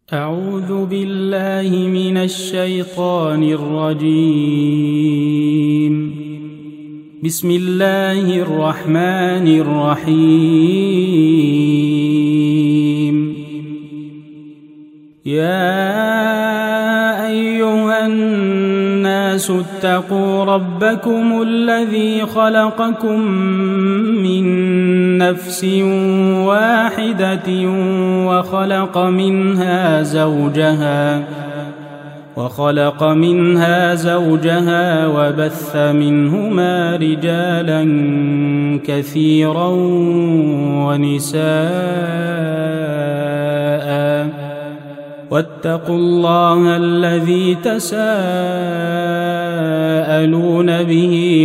أعوذ بالله من الشيطان الرجيم. بسم الله الرحمن الرحيم. يا أيها الناس اتقوا ربكم الذي خلقكم من نفس واحدة وخلق منها زوجها وبث منهما رجالا كثيرا ونساء، واتقوا الله الذي تساءلون به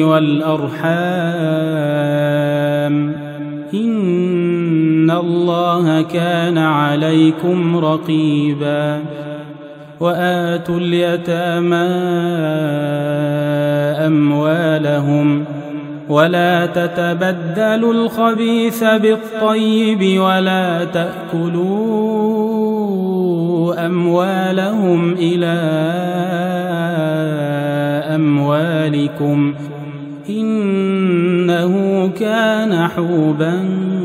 والأرحام، إن الله كان عليكم رقيبا. وآتوا اليتامى أموالهم ولا تتبدلوا الخبيث بالطيب ولا تأكلوا أموالهم إلى أموالكم، إنه كان حوبا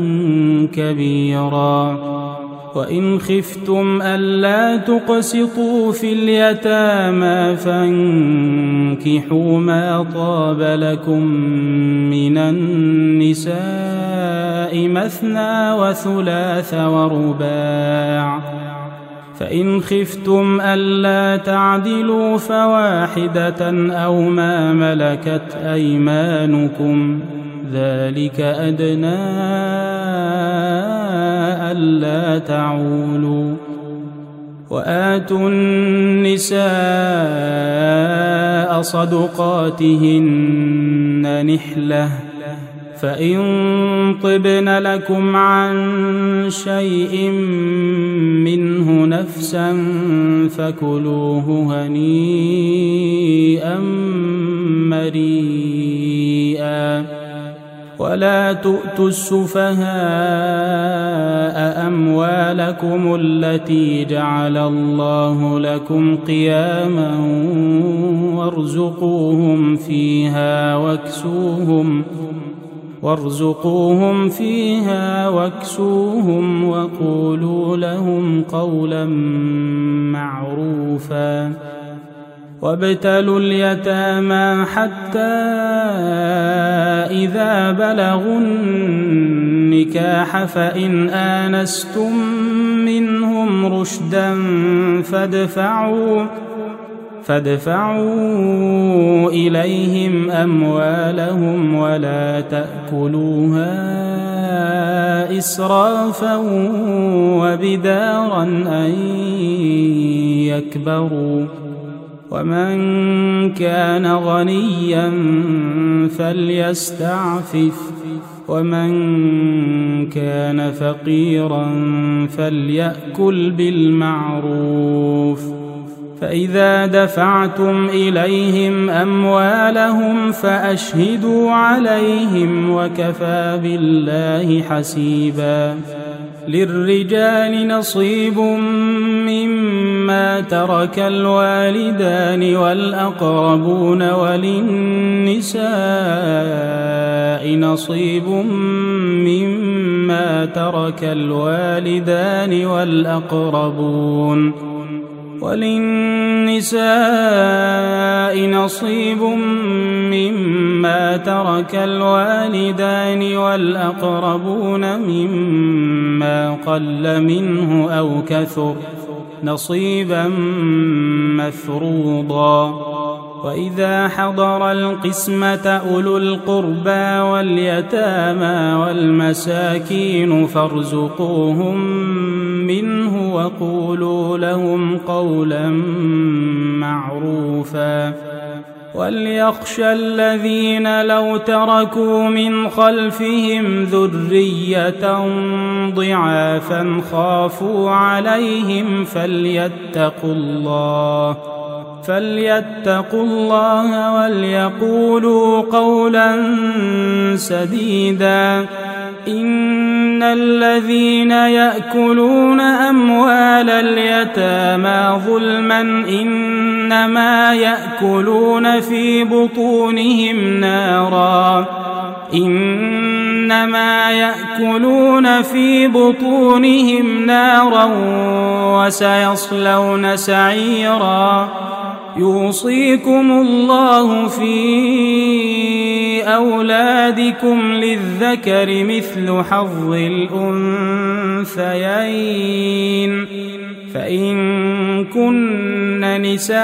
كبيرا. وإن خفتم ألا تقسطوا في اليتامى فانكحوا ما طاب لكم من النساء مثنى وثلاث ورباع، فإن خفتم ألا تعدلوا فواحدة أو ما ملكت أيمانكم، ذلك أدنى ألا تعولوا. وآتوا النساء صدقاتهن نحلة، فإن طبن لكم عن شيء منه نفسا فكلوه هنيئا مريئا. ولا تؤتوا السفهاء أموالكم التي جعل الله لكم قياما وارزقوهم فيها واكسوهم وقولوا لهم قولا معروفا. وابتلوا اليتامى حتى إذا بلغوا النكاح فإن آنستم منهم رشدا فادفعوا إليهم أموالهم ولا تأكلوها إسرافا وبدارا أن يكبروا. ومن كان غنيا فليستعفف، ومن كان فقيرا فليأكل بالمعروف. فإذا دفعتم إليهم أموالهم فأشهدوا عليهم وكفى بالله حسيبا. للرجال نصيب مما ترك الوالدان والأقربون، وللنساء نصيب مما ترك الوالدان والأقربون مما قل منه أو كثر نصيبا مفروضا. وإذا حضر القسمة أولو القربى واليتامى والمساكين فارزقوهم منه وقولوا لهم قولا معروفا. وليخشى الذين لو تركوا من خلفهم ذرية ضعافا خافوا عليهم فليتقوا الله وليقولوا قولا سديدا. إن الذين يأكلون أموال اليتامى ظلما إنما يأكلون في بطونهم نارا وسيصلون سعيرا يوصيكم الله في أولادكم للذكر مثل حظ الأنثيين فإن كن نساء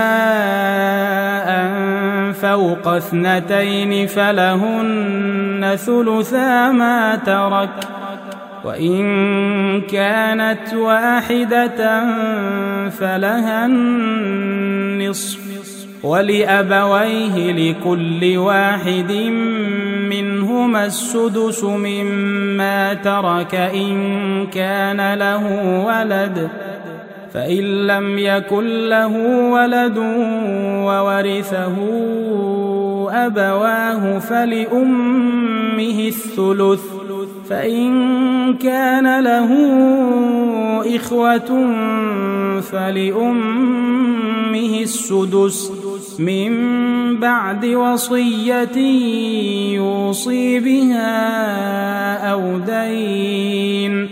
فوق 2 فلهن ثلثا ما ترك وإن كانت واحدة فلها النصف ولأبويه لكل واحد منهما السدس مما ترك إن كان له ولد فإن لم يكن له ولد وورثه أبواه فلأمه الثلث فإن كان له إخوة فلأمه السدس من بعد وصية يوصي بها أو دين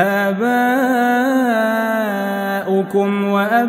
آباؤكم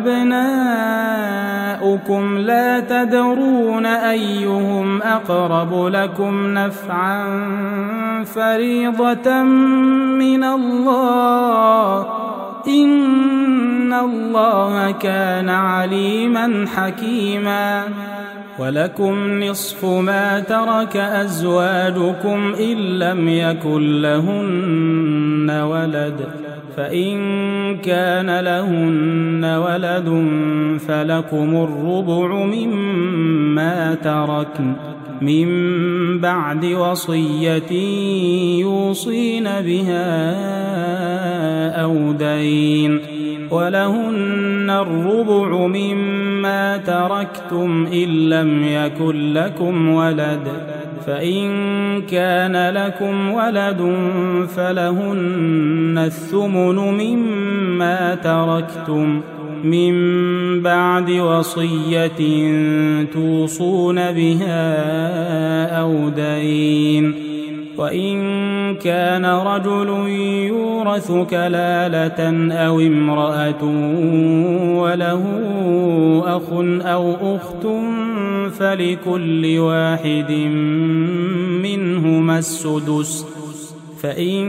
وأبناؤكم لا تدرون أيهم أقرب لكم نفعا فريضة من الله إن الله كان عليما حكيما ولكم نصف ما ترك أزواجكم إن لم يكن لهن ولد فإن كان لهن ولد فلكم الربع مما تركن من بعد وصية يوصين بها أو دين ولهن الربع مما تركتم إن لم يكن لكم ولد فإن كان لكم ولد فلهن الثمن مما تركتم من بعد وصية توصون بها أو دين وإن كان رجل يورث كلالة أو امرأة وله أخ أو أخت فلكل واحد منهما السدس فإن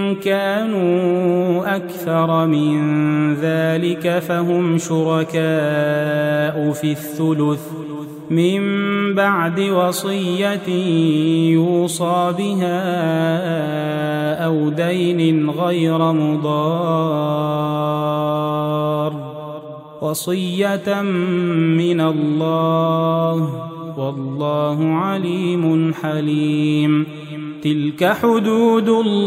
كانوا أكثر من ذلك فهم شركاء في الثلث من بعد وصية يوصى بها أو دين غير مضار وصية من الله والله عليم حليم تلك حدود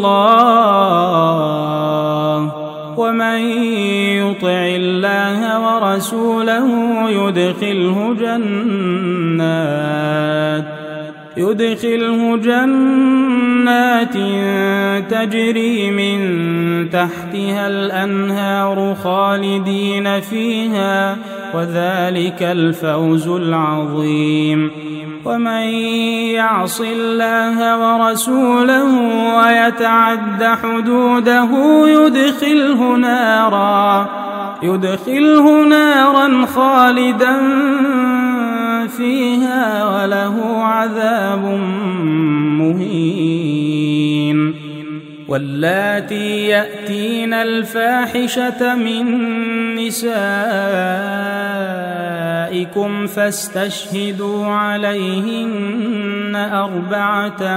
الله ومن يطع الله ورسوله يدخله جنات تجري من تحتها الأنهار خالدين فيها وذلك الفوز العظيم ومن يعص الله ورسوله ويتعد حدوده يدخله نارا خالدا فيها وله عذاب مهين واللاتي يأتين الفاحشة من نسائكم فاستشهدوا عليهن 4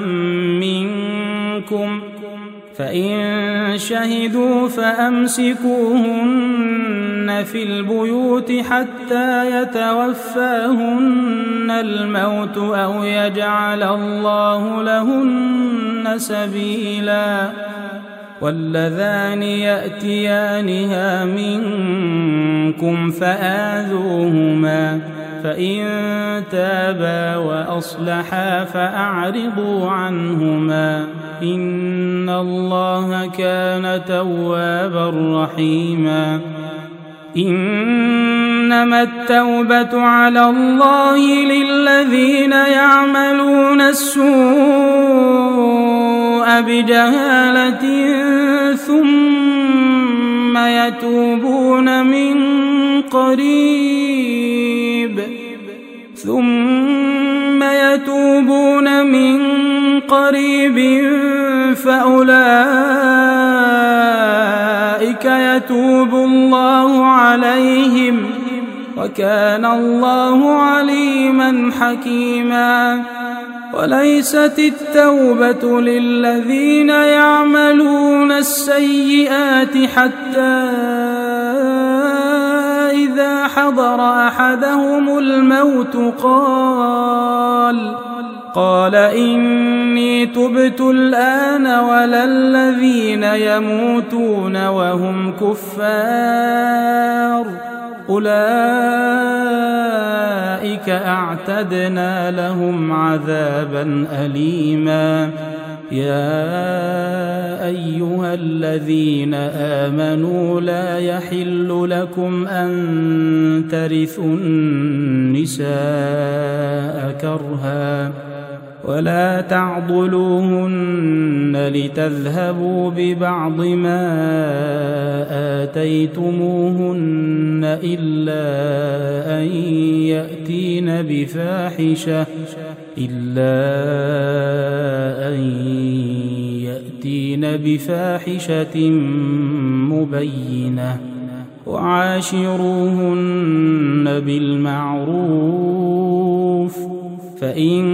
منكم فإن شهدوا فأمسكوهن في البيوت حتى يتوفاهن الموت أو يجعل الله لهن سبيلا واللذان يأتيانها منكم فإن تابا وأصلحا فأعرضوا عنهما إن الله كان توابا رحيما إنما التوبة على الله للذين يعملون السوء بجهالة ثم يتوبون من قريب فأولئك يتوب الله عليهم وكان الله عليما حكيما وليست التوبة للذين يعملون السيئات حتى إذا حضر أحدهم الموت قال إني تبت الآن ولا الذين يموتون وهم كفار أولئك أعتدنا لهم عذابا أليما يا أيها الذين آمنوا لا يحل لكم أن ترثوا النساء كرها ولا تعضلوهن لتذهبوا ببعض ما آتيتموهن إلا أن يأتين بفاحشة مبينة وعاشروهن بالمعروف فإن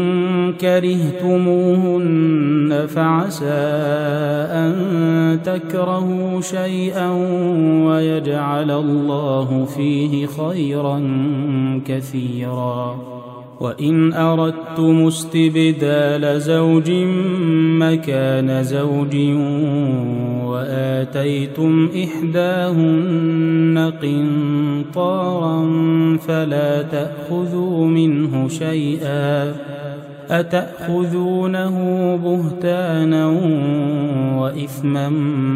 كرهتموهن فعسى أن تكرهوا شيئا ويجعل الله فيه خيرا كثيرا وإن أردتم استبدال زوج مكان زوج وآتيتم إحداهن قنطارا فلا تأخذوا منه شيئا أتأخذونه بهتانا وإثما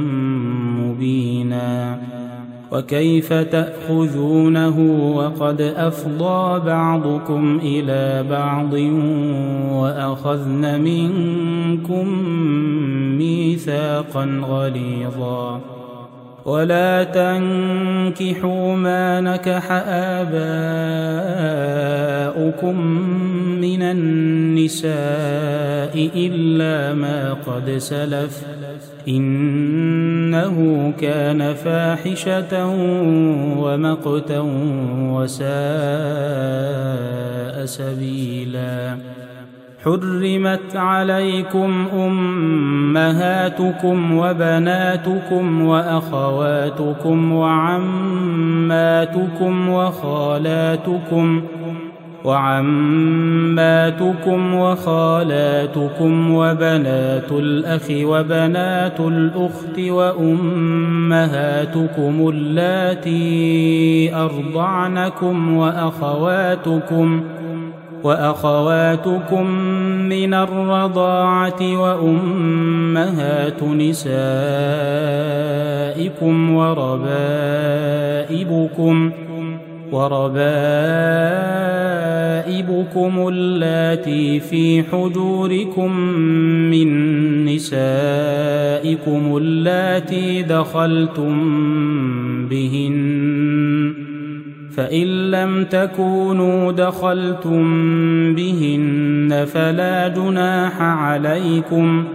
مبينا وكيف تأخذونه وقد أفضى بعضكم إلى بعض وأخذن منكم ميثاقا غليظا ولا تنكحوا ما نكح آباؤكم من النساء إلا ما قد سلف إنه كان فاحشة ومقتا وساء سبيلا حرمت عليكم أمهاتكم وبناتكم وأخواتكم وعماتكم وخالاتكم وبنات الأخ وبنات الأخت وأمهاتكم اللاتي أرضعنكم وأخواتكم من الرضاعة وأمهات نسائكم وربائبكم اللاتي في حجوركم من نسائكم اللاتي دخلتم بهن فإن لم تكونوا دخلتم بهن فلا جناح عليكم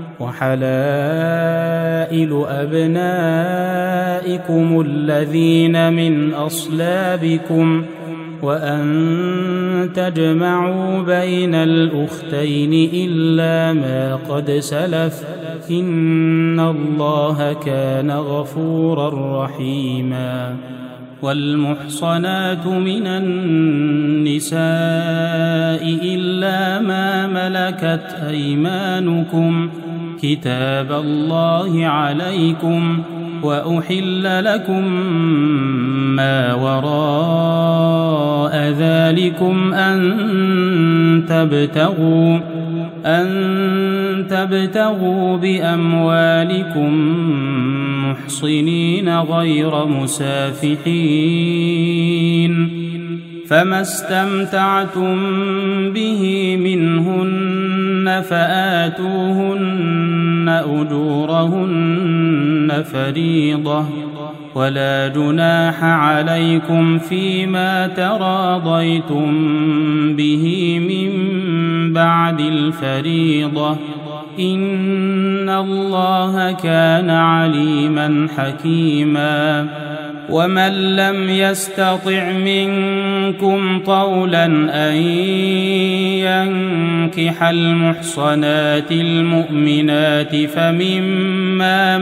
وحلائل أبنائكم الذين من أصلابكم وأن تجمعوا بين الأختين إلا ما قد سلف إن الله كان غفورا رحيما والمحصنات من النساء إلا ما ملكت أيمانكم كتاب الله عليكم وأحل لكم ما وراء ذلكم أيمانكم أن تبتغوا بأموالكم محصنين غير مسافحين، فما استمتعتم به منهن فآتوهن أجورهن فريضة، ولا جناح عليكم فيما تراضيتم به من بعد الفريضة، إن الله كان عليما حكيما. ومن لم يستطع منكم طولا أن ينكح المحصنات المؤمنات فمما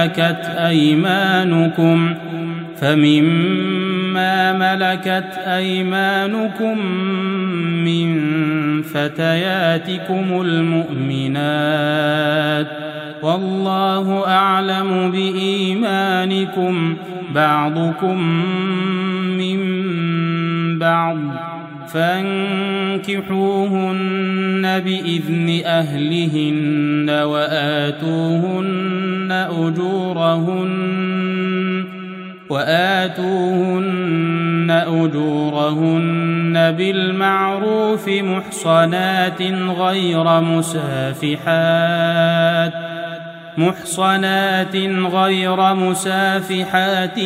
ملكت أيمانكم من فتياتكم المؤمنات، والله أعلم بإيمانكم بعضكم من بعض، فانكحوهن بإذن أهلهن وآتوهن أجورهن بالمعروف محصنات غير مسافحات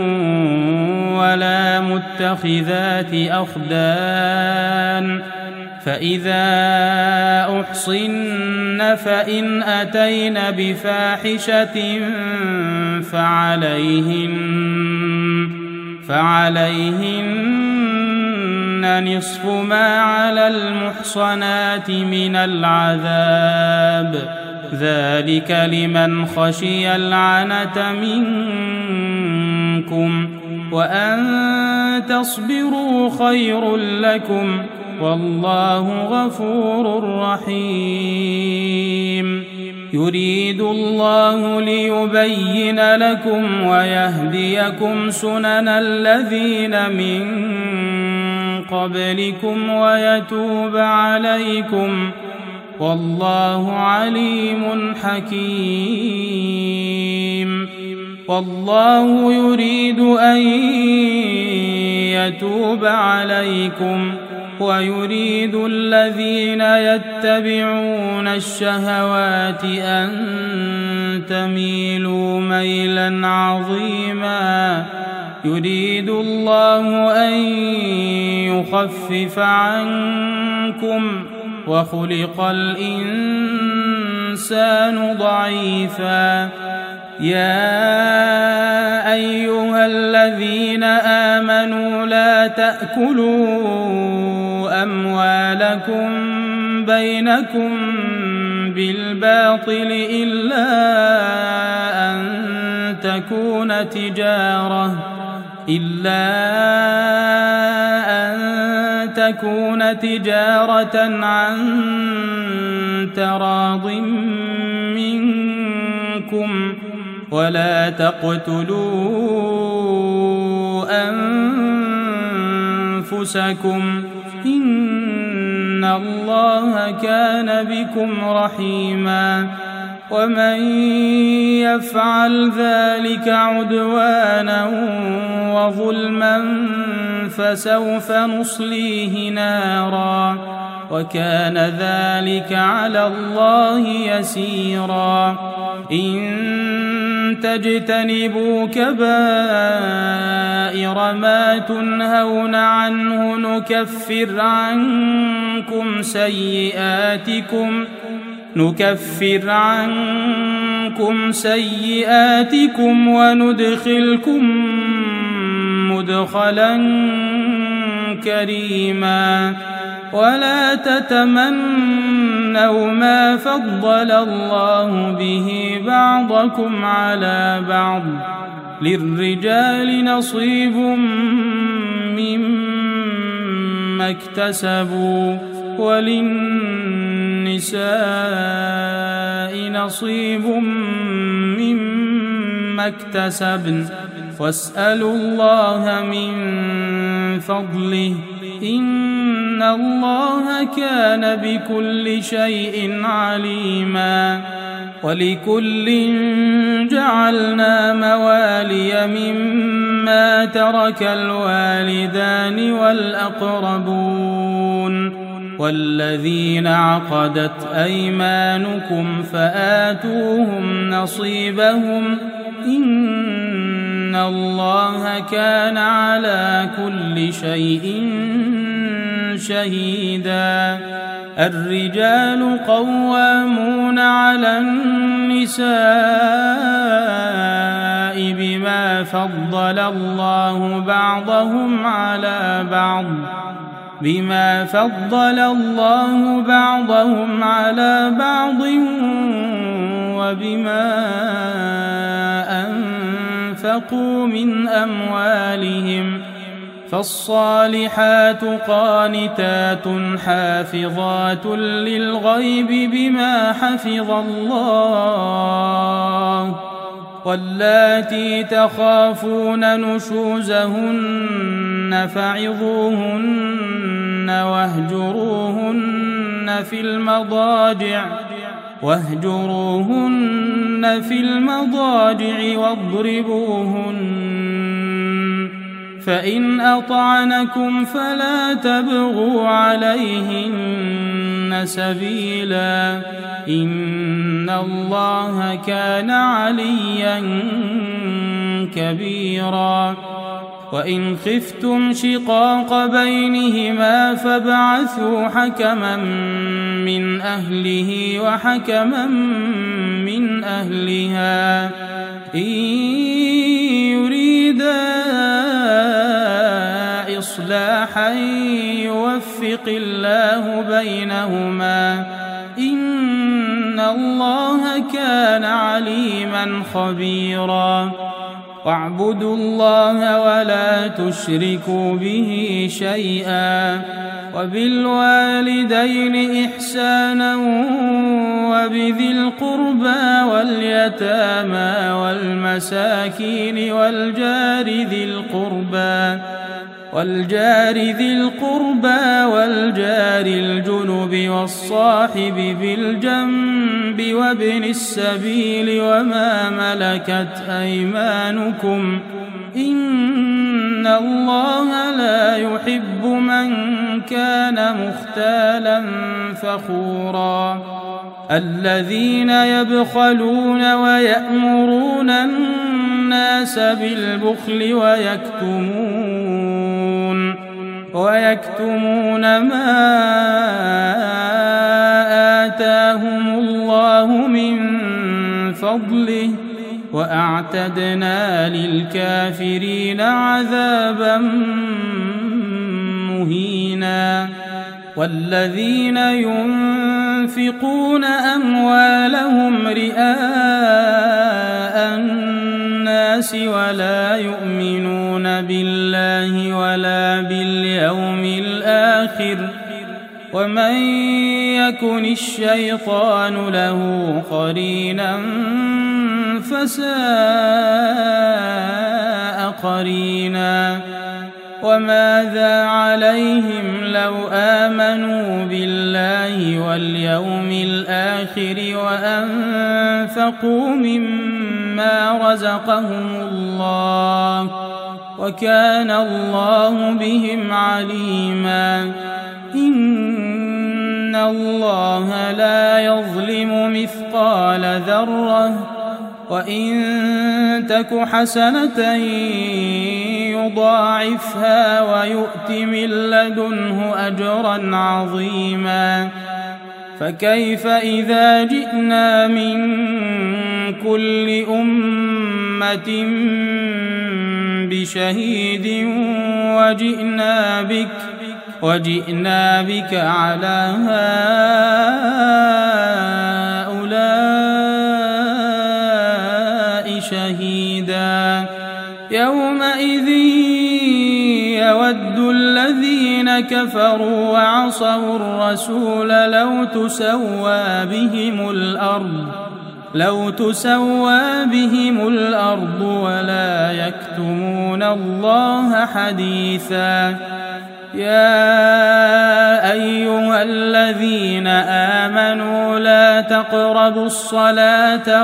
ولا متخذات أخدان، فإذا أحصن فإن أتين بفاحشة فعليهن نصف ما على المحصنات من العذاب، ذلك لمن خشي العنة منكم، وأن تصبروا خير لكم، والله غفور رحيم. يريد الله ليبين لكم ويهديكم سنن الذين من قبلكم ويتوب عليكم، والله عليم حكيم. والله يريد أن يتوب عليكم ويريد الذين يتبعون الشهوات أن تميلوا ميلا عظيما. يريد الله أن يخفف عنكم وخلق الإنسان ضعيفا. يا أيها الذين آمنوا لا تأكلوا أموالكم بينكم بالباطل إلا أن تكون تجارة عن تراض منكم، ولا تقتلوا أنفسكم، إن الله كان بكم رحيما. ومن يفعل ذلك عدوانا وظلما فسوف نصليه نارا، وكان ذلك على الله يسيرا. إن تجتنبوا كبائر ما تنهون عنه نكفر عنكم سيئاتكم وندخلكم مدخلا كريما. ولا تتمنوا ما فضل الله به بعضكم على بعض، للرجال نصيب مما اكتسبوا وللنساء نصيب مما اكتسبن، واسألوا الله من فضله، إن إن الله كان بكل شيء عليما ولكل جعلنا موالي مما ترك الوالدان والأقربون والذين عقدت أيمانكم فآتوهم نصيبهم إن الله كان على كل شيء شهيدا الرجال قوامون على النساء بما فضل الله بعضهم على بعض وبما أنفقوا من أموالهم فالصالحات قانتات حافظات للغيب بما حفظ الله واللاتي تخافون نشوزهن فعظوهن واهجروهن في المضاجع واضربوهن فإن أطعنكم فلا تبغوا عليهن سبيلا إن الله كان عليا كبيرا وإن خفتم شقاق بينهما فابعثوا حكما من أهله وحكما من أهلها إن يريدا إصلاحا يوفق الله بينهما إن الله كان عليما خبيرا واعبدوا الله ولا تشركوا به شيئا وبالوالدين إحسانا وبذي القربى واليتامى والمساكين والجار ذي القربى والجار الجنب والصاحب بالجنب وابن السبيل وما ملكت أيمانكم إن الله لا يحب من كان مختالا فخورا الذين يبخلون ويأمرون الناس بالبخل ويكتمون ما آتاهم الله من فضله وأعتدنا للكافرين عذابا مهينا والذين ينفقون أموالهم رئاء الناس ولا يؤمنون بالله ولا باليوم الآخر ومن يكن الشيطان له قرينا فساء قرينا وماذا عليهم لو آمنوا بالله واليوم الآخر وأنفقوا مما رزقهم الله وكان الله بهم عليما إن الله لا يظلم مثقال ذرة وإن تك حسنة يضاعفها ويؤت من لدنه أجرا عظيما فكيف إذا جئنا من كل أمة بشهيد وجئنا بك على هؤلاء شهيدا يومئذ يود الذين كفروا وعصوا الرسول لو تسوى بهم الأرض ولا يكتمون الله حديثا يا أيها الذين آمنوا لا تقربوا الصلاة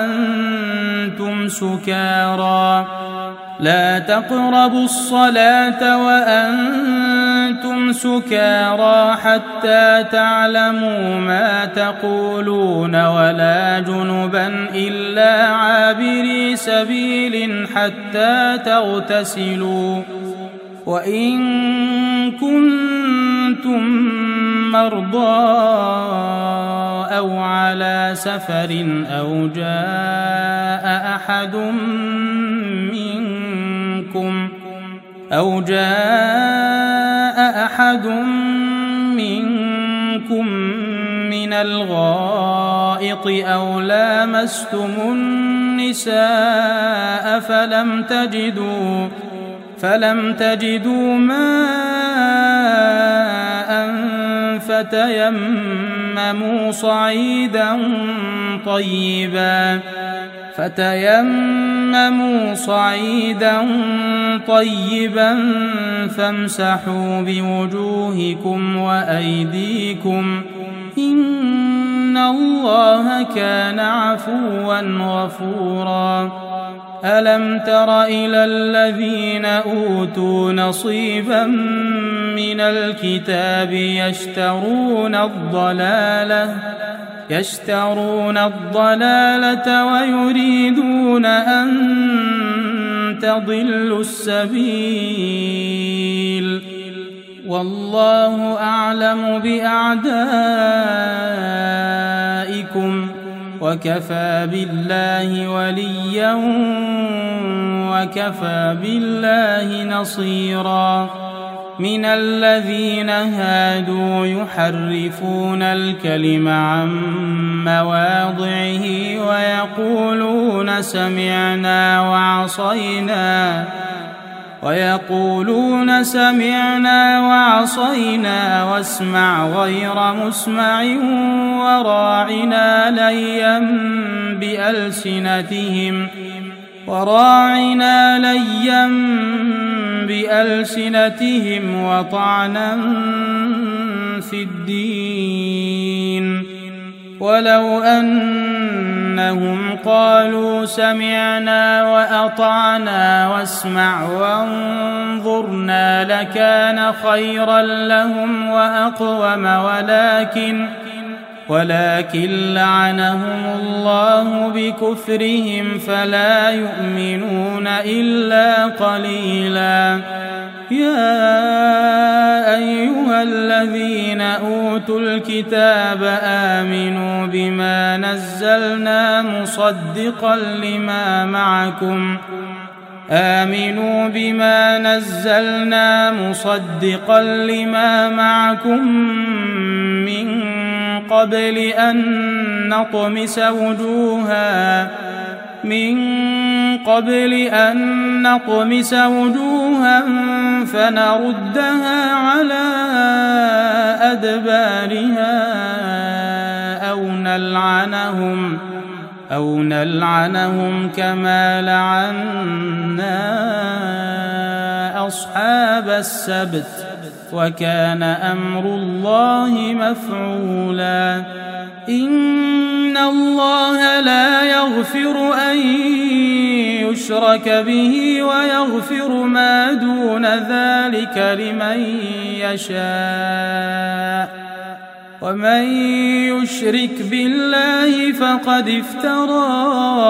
وأنتم سكارى حتى تعلموا ما تقولون ولا جنبا إلا عابري سبيل حتى تغتسلوا وإن كنتم مرضى أو على سفر أو جاء أحد منكم من الغائط أو لامستم النساء فلم تجدوا ماء فتيمموا صعيدا طيبا فامسحوا بوجوهكم وأيديكم إن الله كان عفوا غفورا ألم تر إلى الذين أوتوا نصيبا من الكتاب يشترون الضلالة ويريدون أن تضلوا السبيل والله أعلم بأعدائكم وكفى بالله وليا وكفى بالله نصيرا من الذين هادوا يحرفون الكلم عن مواضعه ويقولون سمعنا وعصينا واسمع غير مسمع وراعنا ليا بألسنتهم وطعنا في الدين ولو أنهم قالوا سمعنا وأطعنا واسمع وانظرنا لكان خيرا لهم وأقوم ولكن لعنهم الله بكفرهم فلا يؤمنون إلا قليلا يا أيها الذين أوتوا الكتاب آمنوا بما نزلنا مصدقا لما معكم من قبل أن نطمس وجوها فنردها على أدبارها أو نلعنهم كما لعنا أصحاب السبت وكان أمر الله مفعولا إن الله لا يغفر أن يشرك به ويغفر ما دون ذلك لمن يشاء ومن يشرك بالله فقد افترى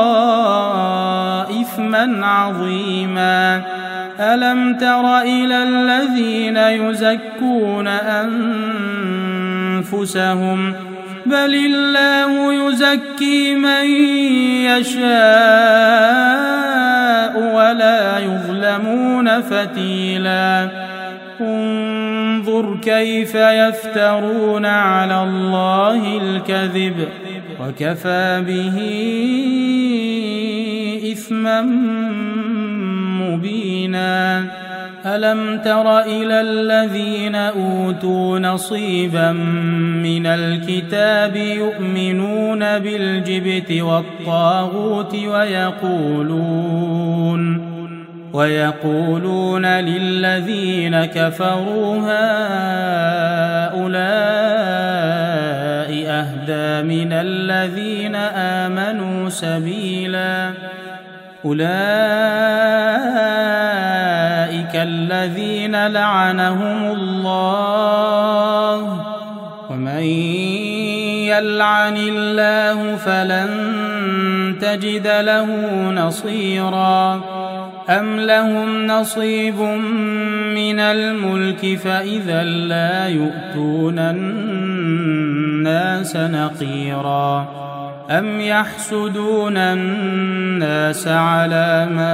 إثما عظيما ألم تر إلى الذين يزكون أنفسهم بل الله يزكي من يشاء ولا يظلمون فتيلا انظر كيف يفترون على الله الكذب وكفى به إثما مبينا ألم تر إلى الذين أوتوا نصيبا من الكتاب يؤمنون ويقولون للذين كفروا هؤلاء أهدى من الذين آمنوا سبيلا أولئك الذين لعنهم الله ومن يلعن الله فلن تجد له نصيرا أم لهم نصيب من الملك فإذا لا يؤتون الناس نقيرا أم يحسدون الناس على ما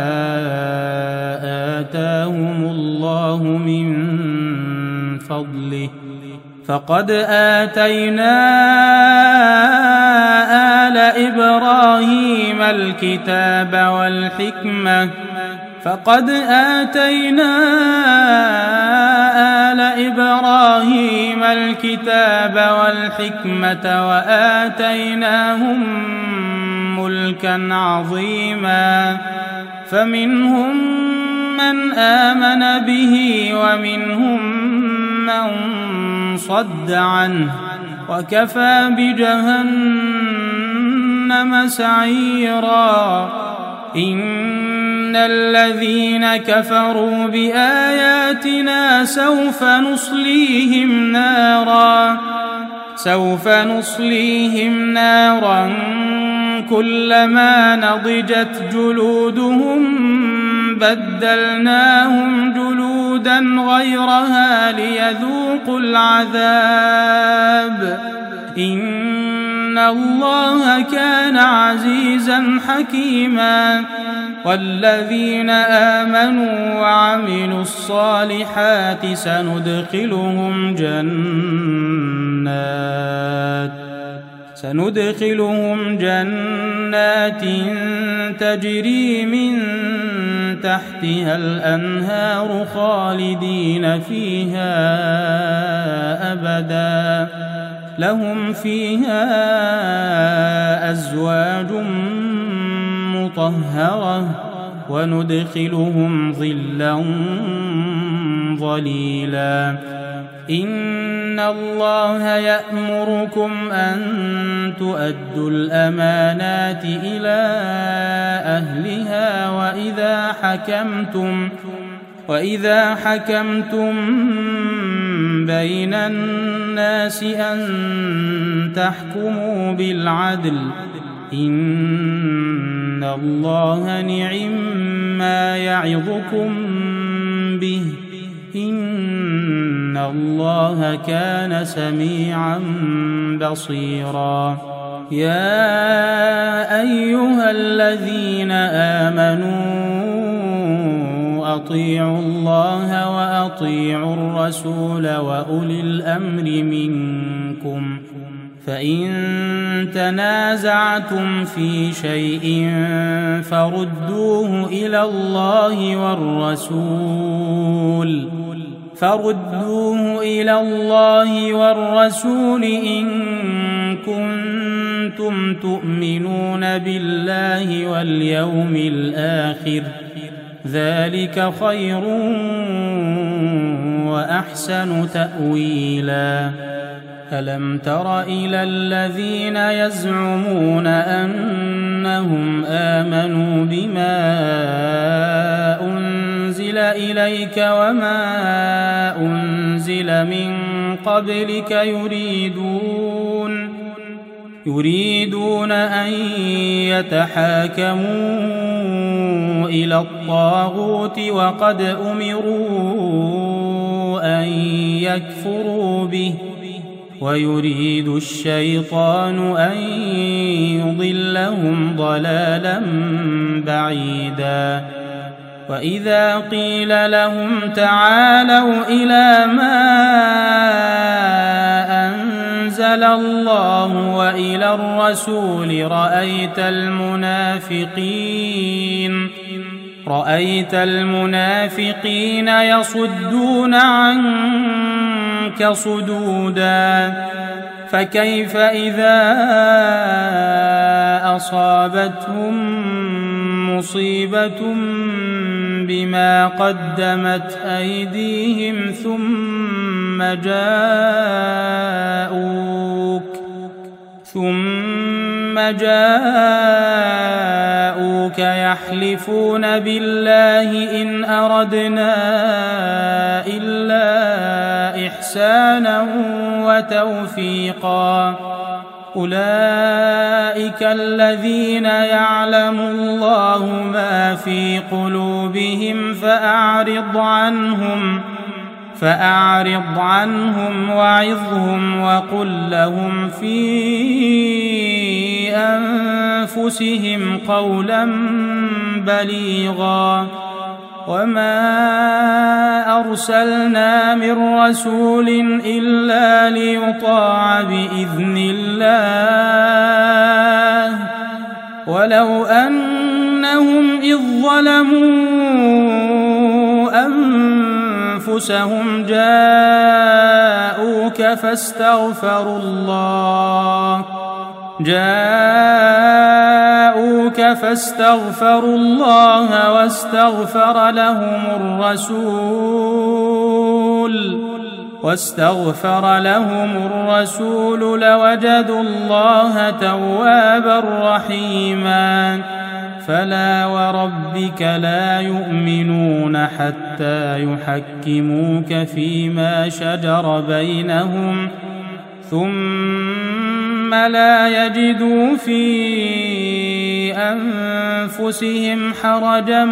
آتاهم الله من فضله فقد آتينا آل إبراهيم الكتاب والحكمة وآتيناهم ملكا عظيما فمنهم من آمن به ومنهم من صد عنه وكفى بجهنم سعيرا إن الذين كفروا بآياتنا سوف نصليهم نارا كلما نضجت جلودهم بدلناهم جلودا غيرها ليذوقوا العذاب إن الله كان عزيزا حكيما والذين آمنوا وعملوا الصالحات سندخلهم جنات تجري من تحتها الأنهار خالدين فيها أبدا لهم فيها أزواج مطهرة وندخلهم ظلا ظليلا إن الله يأمركم أن تؤدوا الأمانات إلى أهلها وإذا حكمتم بين الناس أن تحكموا بالعدل إن الله نعم-ما يعظكم به إن الله كان سميعا بصيرا يا أيها الذين آمنوا أطيعوا الله وأطيعوا الرسول وأولي الأمر منكم فإن تنازعتم في شيء فردوه إلى الله والرسول إن كنتم تؤمنون بالله واليوم الآخر ذلك خير وأحسن تأويلا ألم تر إلى الذين يزعمون أنهم آمنوا بما أنزل إليك وما أنزل من قبلك يريدون أن يتحاكموا إلى الطاغوت وقد أمروا أن يكفروا به ويريد الشيطان أن يضلهم ضلالا بعيدا وإذا قيل لهم تعالوا إلى ما أنزل الله وإلى الرسول رأيت المنافقين يصدون عنك صدودا فكيف إذا أصابتهم مصيبة بما قدمت أيديهم ثم جاءوك يحلفون بالله إن أردنا إلا إحسانا وتوفيقا أولئك الذين يعلم الله ما في قلوبهم فأعرض عنهم وعظهم وقل لهم في أنفسهم قولا بليغا وما أرسلنا من رسول إلا ليطاع بإذن الله ولو أنهم إذ ظلموا أنفسهم جاءوك فاستغفروا الله واستغفر لهم الرسول لوجدوا الله توابا رحيما فلا وربك لا يؤمنون حتى يحكموك فيما شجر بينهم ثم لا يجدوا في أنفسهم حرجا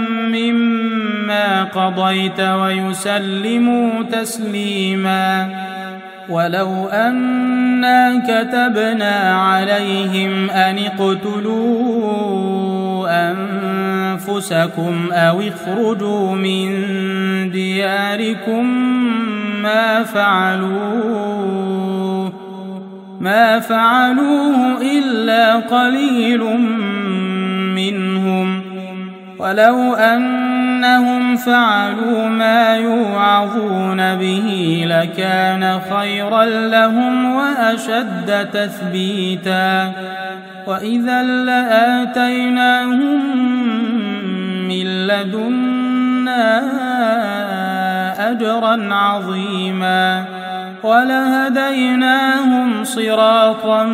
مما قضيت ويسلموا تسليما ولو أنا كتبنا عليهم أن اقتلوا أنفسكم أو اخرجوا من دياركم ما فعلوه إلا قليل منهم ولو أنهم فعلوا ما يوعظون به لكان خيرا لهم وأشد تثبيتا وإذا لآتيناهم من لدنا أجرا عظيما ولهديناهم صراطا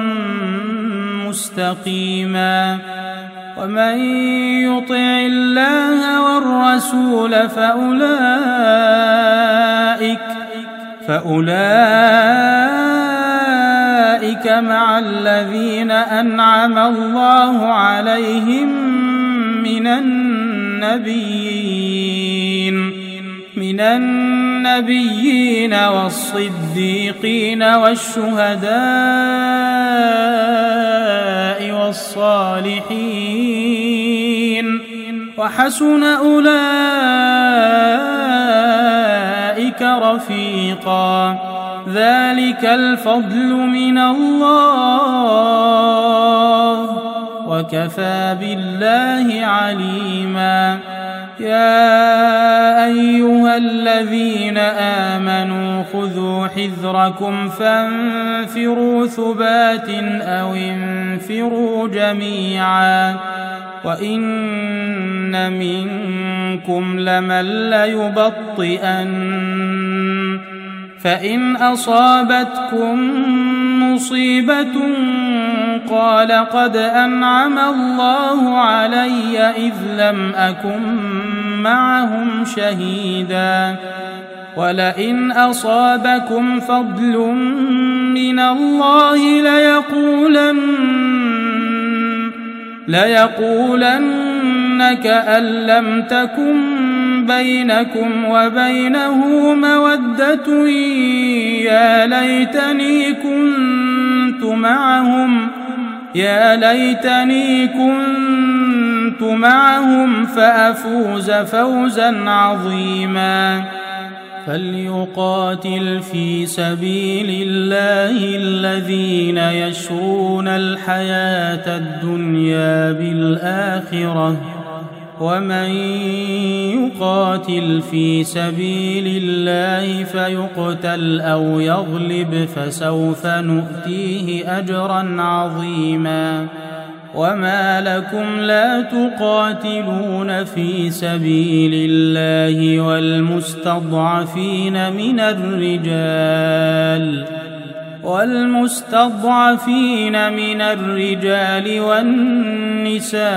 مستقيما ومن يطع الله والرسول فأولئك مع الذين أنعم الله عليهم من النبيين والصديقين والشهداء والصالحين وحسن أولئك رفيقا ذلك الفضل من الله وكفى بالله عليما يا أيها الذين آمنوا خذوا حذركم فانفروا ثبات أو انفروا جميعا وإن منكم لمن ليبطئن فإن أصابتكم مصيبة قال قد أنعم الله علي إذ لم أكن معهم شهيدا ولئن أصابكم فضل من الله ليقولن كأن لم تكن بينكم وبينه مودة يا ليتني كنت معهم فأفوز فوزا عظيما فليقاتل في سبيل الله الذين يشرون الحياة الدنيا بالآخرة ومن يقاتل في سبيل الله فيقتل أو يغلب فسوف نؤتيه أجرا عظيما وما لكم لا تقاتلون في سبيل الله والمستضعفين من الرجال والنساء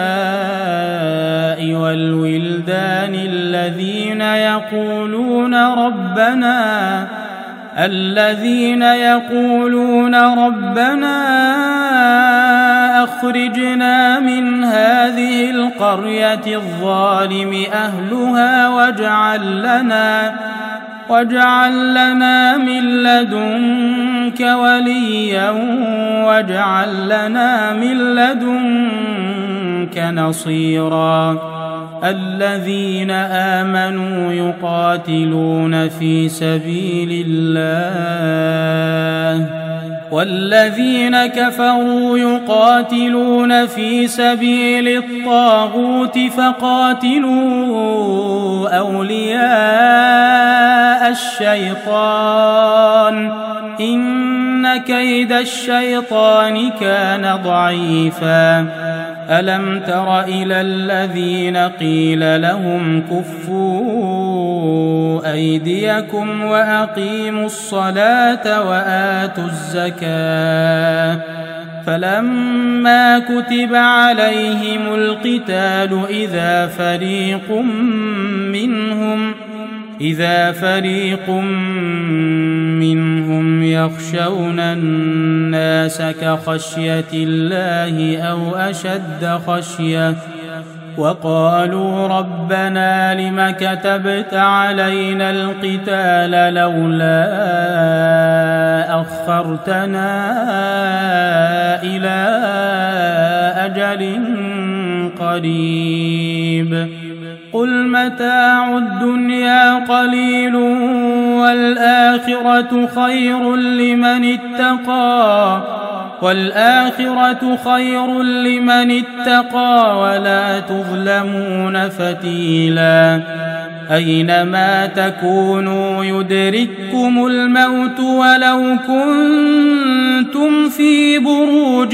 والولدان الذين يقولون ربنا أخرجنا من هذه القرية الظالم أهلها واجعل لنا من لدنك وليا واجعل لنا من لدنك نصيرا الذين آمنوا يقاتلون في سبيل الله والذين كفروا يقاتلون في سبيل الطاغوت فقاتلوا أولياء الشيطان إن كيد الشيطان كان ضعيفا ألم تر إلى الذين قيل لهم كفوا أيديكم وأقيموا الصلاة وآتوا الزكاة فلما كتب عليهم القتال إذا فريق منهم يخشون الناس كخشية الله أو أشد خشية وقالوا ربنا لم كتبت علينا القتال لولا أخرتنا إلى أجل قريب قل متاع الدنيا قليل والآخرة خير لمن اتقى ولا تظلمون فتيلا أينما تكونوا يدرككم الموت ولو كنتم في بروج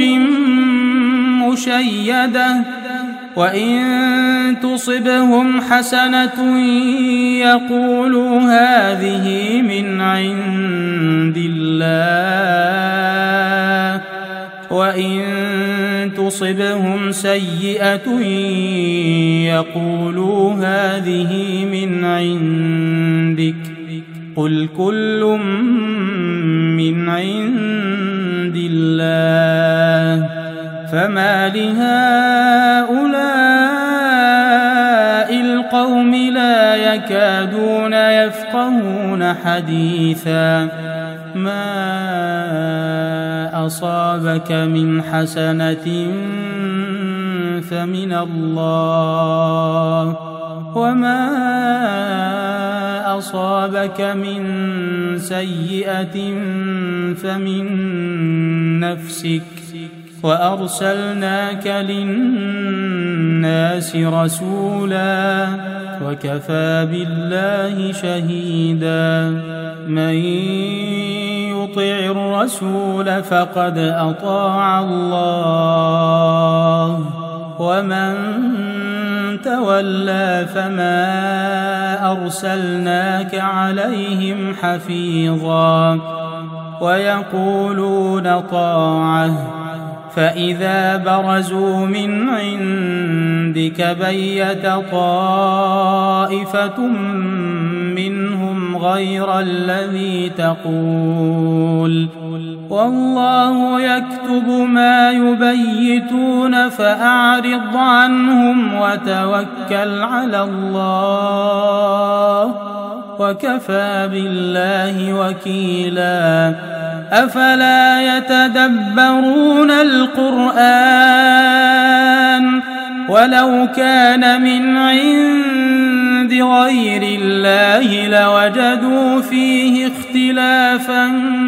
مشيدة وإن تصبهم حسنة يقولوا هذه من عند الله وإن تصبهم سيئة يقولوا هذه من عندك قل كل من عند الله فما لهؤلاء القوم لا يكادون يفقهون حديثا ما أصابك من حسنة فمن الله وما أصابك من سيئة فمن نفسك وأرسلناك للناس رسولا وكفى بالله شهيدا من يطع الرسول فقد أطاع الله ومن تولى فما أرسلناك عليهم حفيظا ويقولون طاعة فإذا برزوا من عندك بيت طائفة منهم غير الذي تقول والله يكتب ما يبيتون فأعرض عنهم وتوكل على الله وكفى بالله وكيلا أفلا يتدبرون القرآن ولو كان من عند غير الله لوجدوا فيه اختلافا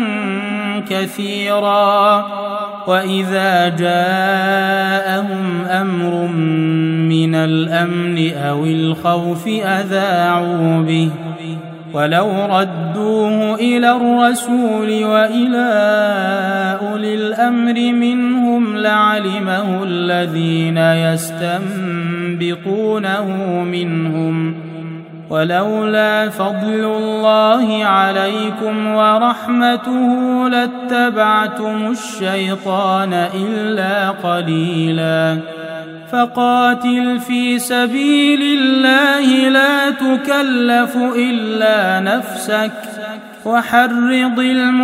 كثيرا وإذا جاءهم أمر من الأمن أو الخوف أذاعوا به ولو ردوه إلى الرسول وإلى أولي الأمر منهم لعلمه الذين يستنبطونه منهم ولولا فضل الله عليكم ورحمته لاتبعتم الشيطان إلا قليلا فقاتل في سبيل الله لا تكلف إلا نفسك وحرض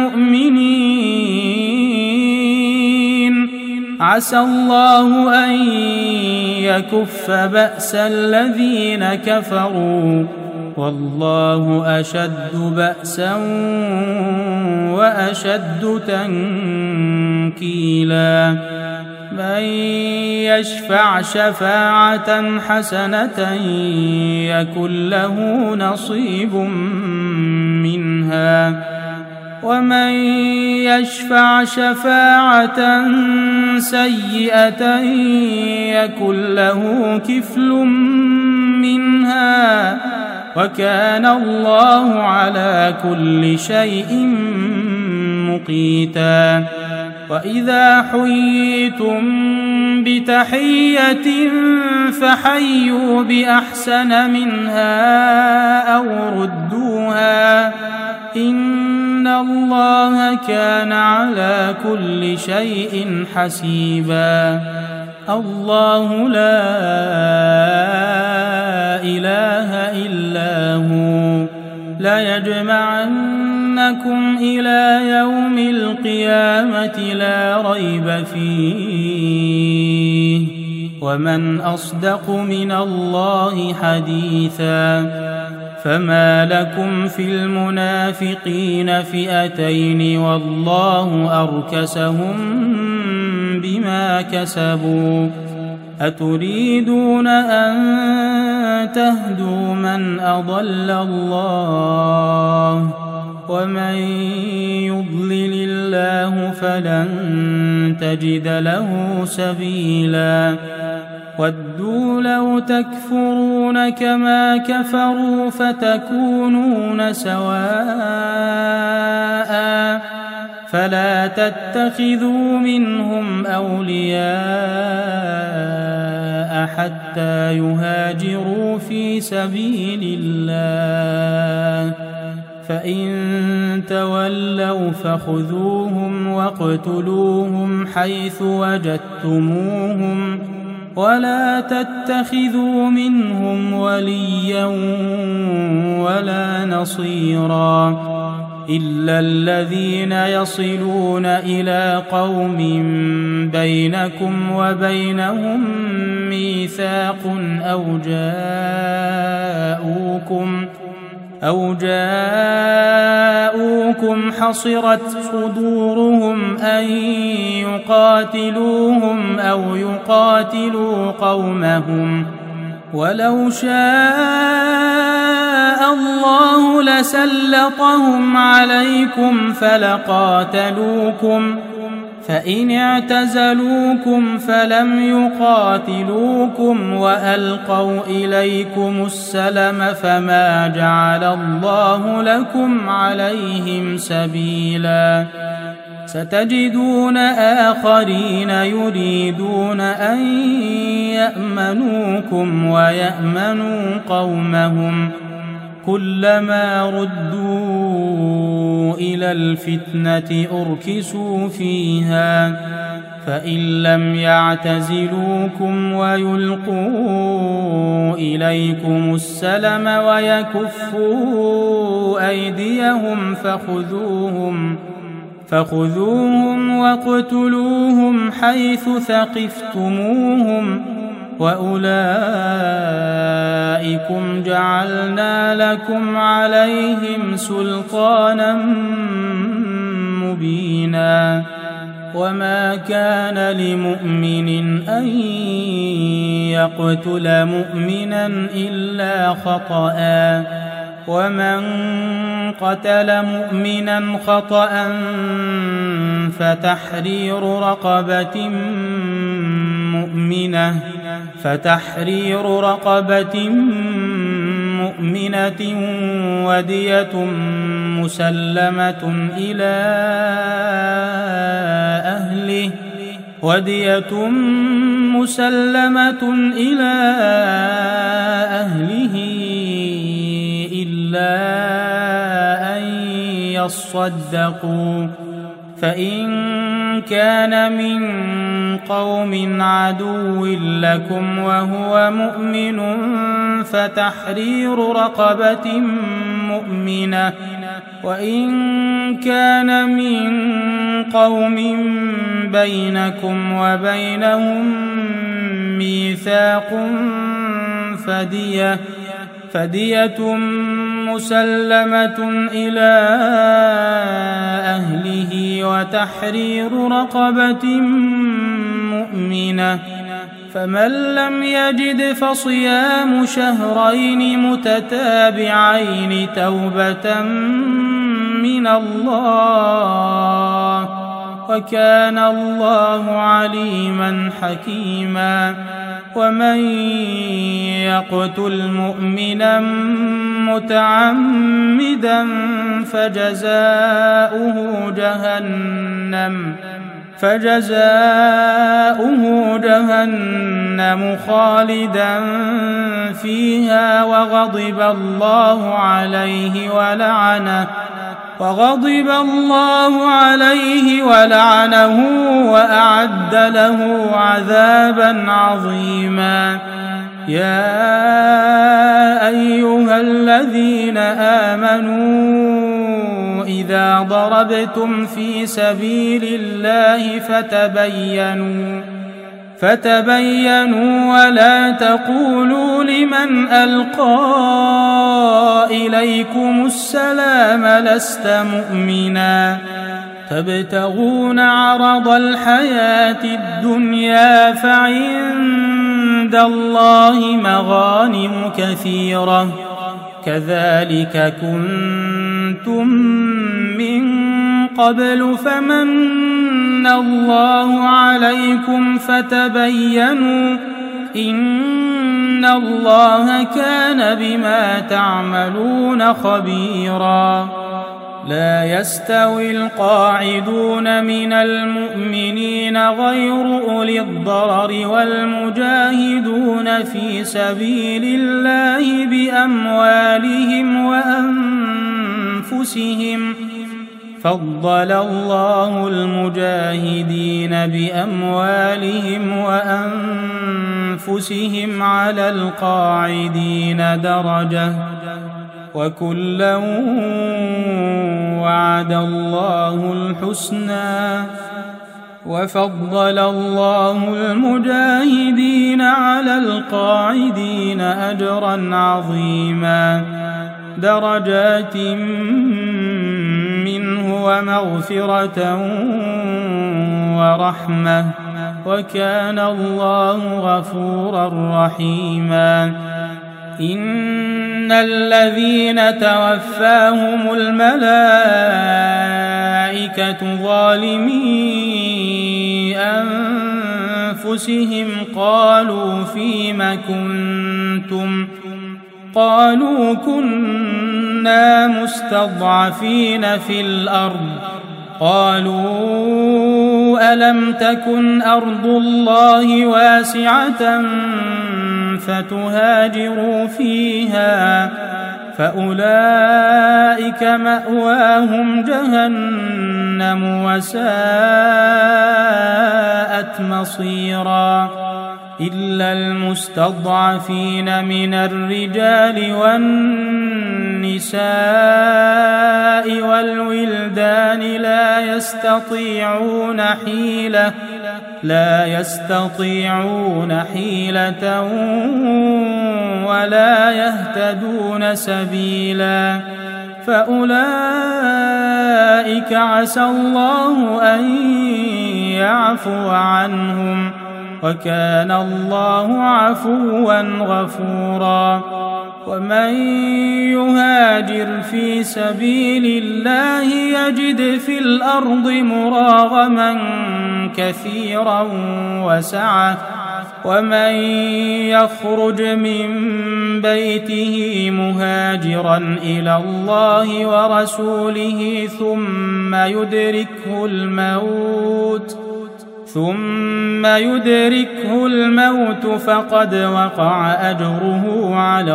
المؤمنين عسى الله أن يكف بأس الذين كفروا والله أشد بأسا وأشد تنكيلا من يشفع شفاعة حسنة يكن له نصيب منها ومن يشفع شفاعة سيئة يكن له كفل منها وكان الله على كل شيء مقيتا وإذا حييتم بتحية فحيوا بأحسن منها أو ردوها إن الله كان على كل شيء حسيبا الله لا إله إلا هو لا يجمعنكم إلى يوم القيامة لا ريب فيه ومن أصدق من الله حديثا فما لكم في المنافقين فئتين والله أركسهم بما كسبوا أتريدون أن تهدوا من أضل الله ومن يضلل الله فلن تجد له سبيلا ودوا لو تكفرون كما كفروا فتكونون سواء فلا تتخذوا منهم أولياء حتى يهاجروا في سبيل الله فإن تولوا فخذوهم واقتلوهم حيث وجدتموهم ولا تتخذوا منهم وليا ولا نصيرا إلا الذين يصلون إلى قوم بينكم وبينهم ميثاق أو جاءوكم حصرت صدورهم أن يقاتلوهم أو يقاتلوا قومهم ولو شاء الله لسلطهم عليكم فلقاتلوكم فإن اعتزلوكم فلم يقاتلوكم وألقوا إليكم السلم فما جعل الله لكم عليهم سبيلا ستجدون آخرين يريدون أن يأمنوكم ويأمنوا قومهم كلما ردوا إلى الفتنة أركسوا فيها فإن لم يعتزلوكم ويلقوا إليكم السلم ويكفوا أيديهم فخذوهم واقتلوهم حيث ثقفتموهم وأولئكم جعلنا لكم عليهم سلطانا مبينا وما كان لمؤمن أن يقتل مؤمنا إلا خطأ ومن قتل مؤمنا خطأ فتحرير رقبة مؤمنة ودية مسلمة إلى أهله إلا أن يصدقوا، فإن كان من قوم عدو لكم وهو مؤمن فتحرير رقبة مؤمنة، وإن كان من قوم بينكم وبينهم ميثاق فدية مسلمة إلى أهله وتحرير رقبة مؤمنة، فمن لم يجد فصيام شهرين متتابعين توبة من الله، وكان الله عليما حكيما. ومن يقتل مؤمنا متعمدا فجزاؤه جهنم خالدا فيها وغضب الله عليه ولعنه وأعد له عذابا عظيما. يا أيها الذين آمنوا إذا ضربتم في سبيل الله فتبينوا ولا تقولوا لمن ألقى إليكم السلام لست مؤمنا تبتغون عرض الحياة الدنيا فعند الله مغانم كثيرة كذلك كنتم من قبل فمن الله عليكم فتبينوا إن الله كان بما تعملون خبيرا. لا يستوي القاعدون من المؤمنين غير أولي الضرر والمجاهدون في سبيل الله بأموالهم وأنفسهم، فضل الله المجاهدين بأموالهم وأنفسهم على القاعدين درجة، وكلا وعد الله الحسنى، وفضل الله المجاهدين على القاعدين أجرا عظيما، درجات منه ومغفرة ورحمة، وكان الله غفورا رحيما. إن الذين توفاهم الملائكة ظالمي أنفسهم قالوا فيم كنتم؟ قالوا كنا مستضعفين في الأرض. قالوا ألم تكن أرض الله واسعة فتهاجروا فيها فأولئك مأواهم جهنم وساءت مصيرا. إلا المستضعفين من الرجال والنساء والولدان لا يستطيعون حيلة ولا يهتدون سبيلا، فأولئك عسى الله أن يعفو عنهم، وكان الله عفوا غفورا. ومن يهاجر في سبيل الله يجد في الأرض مراغما كثيرا وسعة، ومن يخرج من بيته مهاجرا إلى الله ورسوله ثم يدركه الموت فقد وقع أجره على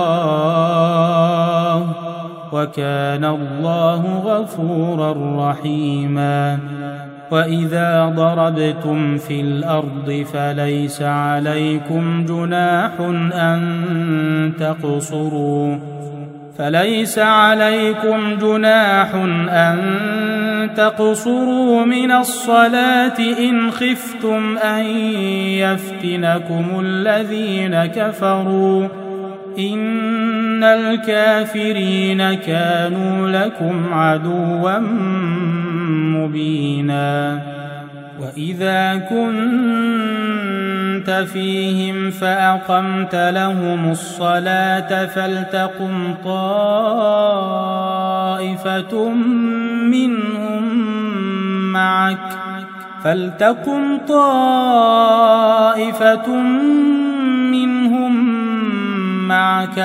الله، وكان الله غفورا رحيما. وإذا ضربتم في الأرض فليس عليكم جناح أن تقصروا من الصلاة إن خفتم أن يفتنكم الذين كفروا، إن الكافرين كانوا لكم عدوا مبينا. وإذا كنت فيهم فأقمت لهم الصلاة فلتقم طائفة منهم معك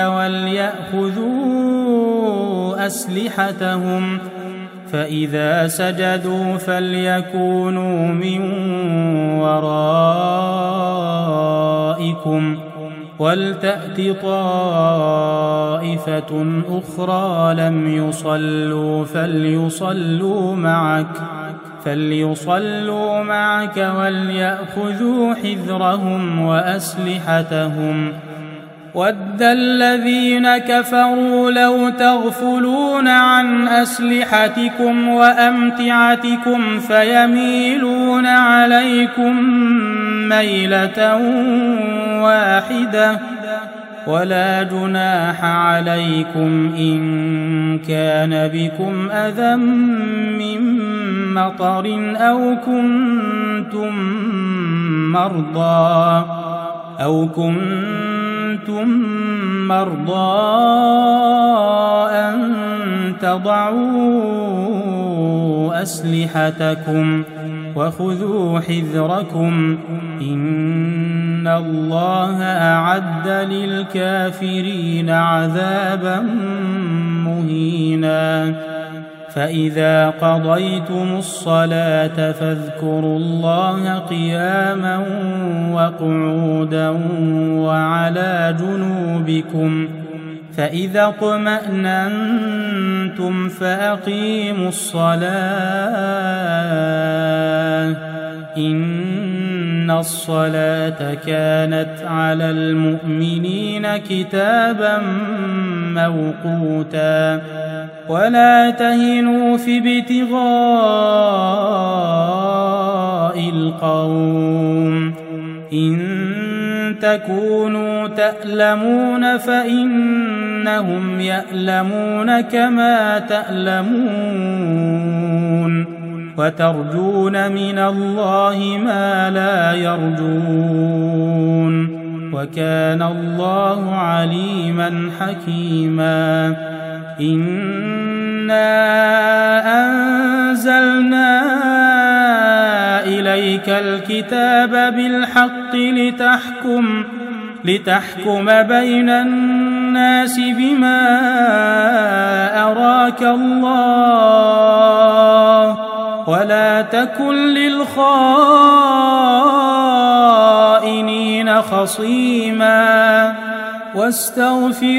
وليأخذوا أسلحتهم، فإذا سجدوا فليكونوا من ورائكم ولتأت طائفة أخرى لم يصلوا فليصلوا معك وليأخذوا حذرهم وأسلحتهم. وَدَّ الَّذِينَ كَفَرُوا لَوْ تَغْفُلُونَ عَنْ أَسْلِحَتِكُمْ وَأَمْتِعَتِكُمْ فَيَمِيلُونَ عَلَيْكُمْ مَيْلَةً وَاحِدَةً، وَلَا جُنَاحَ عَلَيْكُمْ إِن كَانَ بِكُمْ أَذًى مِّن مَّطَرٍ أَوْ كُنتُم مرضى أن تضعوا أسلحتكم وخذوا حذركم، إن الله أعد للكافرين عذابا مهينا. فإذا قضيتم الصلاة فاذكروا الله قياما وقعودا وعلى جنوبكم، فإذا اطمأننتم فأقيموا الصلاة، إن الصلاة كانت على المؤمنين كتابا موقوتا. ولا تهنوا في ابتغاء القوم، إن تكونوا تألمون فإنهم يألمون كما تألمون، وترجون من الله ما لا يرجون، وكان الله عليما حكيما. إنا أنزلنا إليك الكتاب بالحق لتحكم بين الناس بما أراك الله، ولا تكن للخائنين خصيما، واستغفر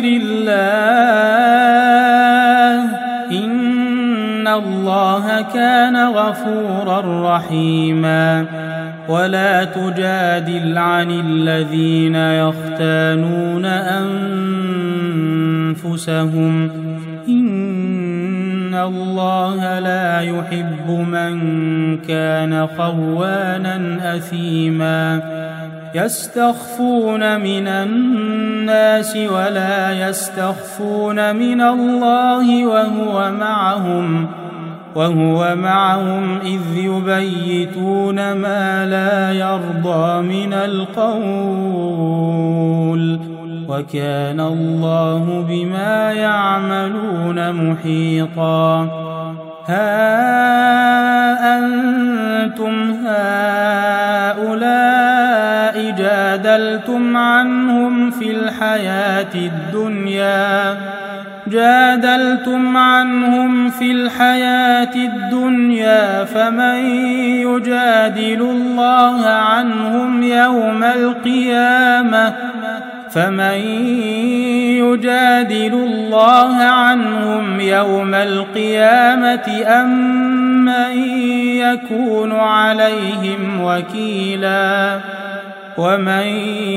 الله، إن الله كان غفورا رحيما. ولا تجادل عن الذين يختانون أنفسهم، إن الله لا يحب من كان خوانا أثيما. يستخفون من الناس ولا يستخفون من الله وهو معهم إذ يبيتون ما لا يرضى من القول، وكان الله بما يعملون محيطا. ها أنتم هؤلاء جادلتم عنهم في الحياة الدنيا فمن يجادل الله عنهم يوم القيامة أم من يكون عليهم وكيلا ومن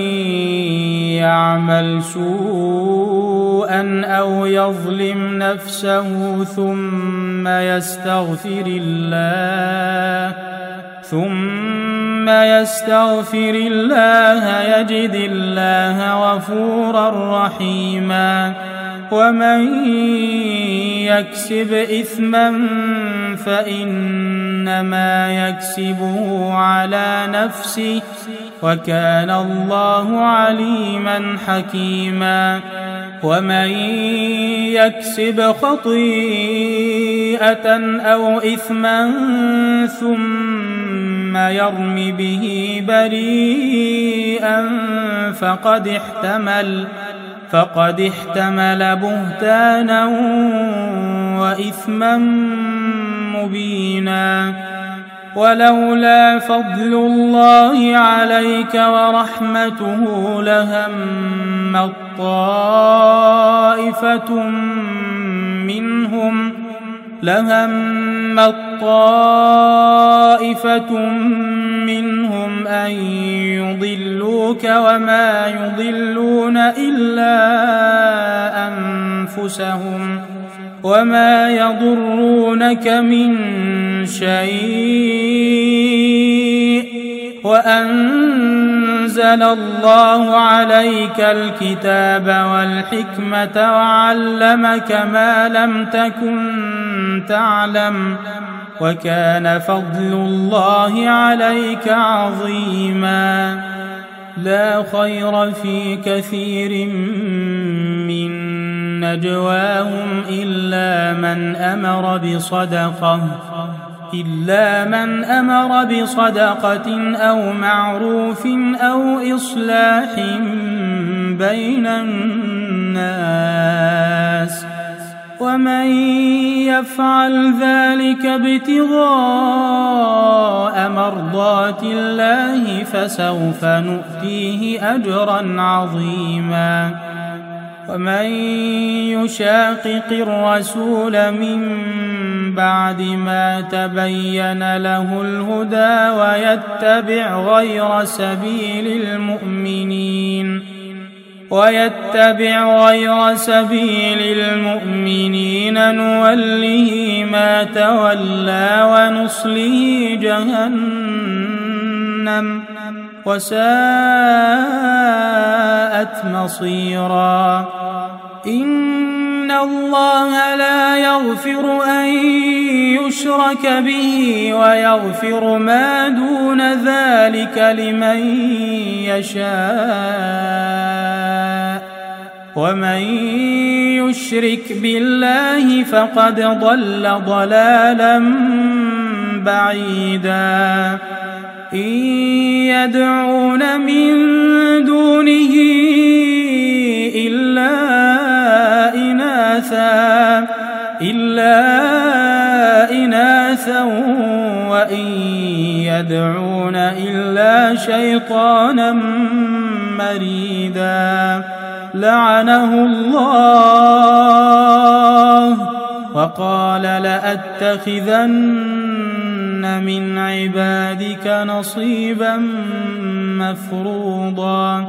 يعمل سوءا أو يظلم نفسه ثم يستغفر الله يجد الله غفورا رحيما ومن يكسب إثما فإنما يكسبه على نفسه وكان الله عليما حكيما ومن يكسب خطيئة أو إثما ثم يرم به بريئا فقد احتمل بهتانا وإثما مبينا ولولا فضل الله عليك ورحمته لهمت طائفة منهم أن يضلوك وما يضلون إلا أنفسهم وما يضرونك من شيء وأنزل الله عليك الكتاب والحكمة وعلمك ما لم تكن تعلم وكان فضل الله عليك عظيما لا خير في كثير من نجواهم إلا من أمر بصدقة أو معروف أو إصلاح بين الناس ومن يفعل ذلك ابتغاء مرضات الله فسوف نؤتيه أجرا عظيما ومن يشاقق الرسول من بعد ما تبين له الهدى ويتبع غير سبيل المؤمنين نوله ما تولى ونصله جهنم وساءت مصيرا إن الله لا يغفر أن يشرك به ويغفر ما دون ذلك لمن يشاء ومن يشرك بالله فقد ضل ضلالا بعيدا إن يدعون من دونه إلا إناثا وإن يدعون إلا شيطانا مريدا لعنه الله وقال لأتخذن من عبادك نصيبا مفروضا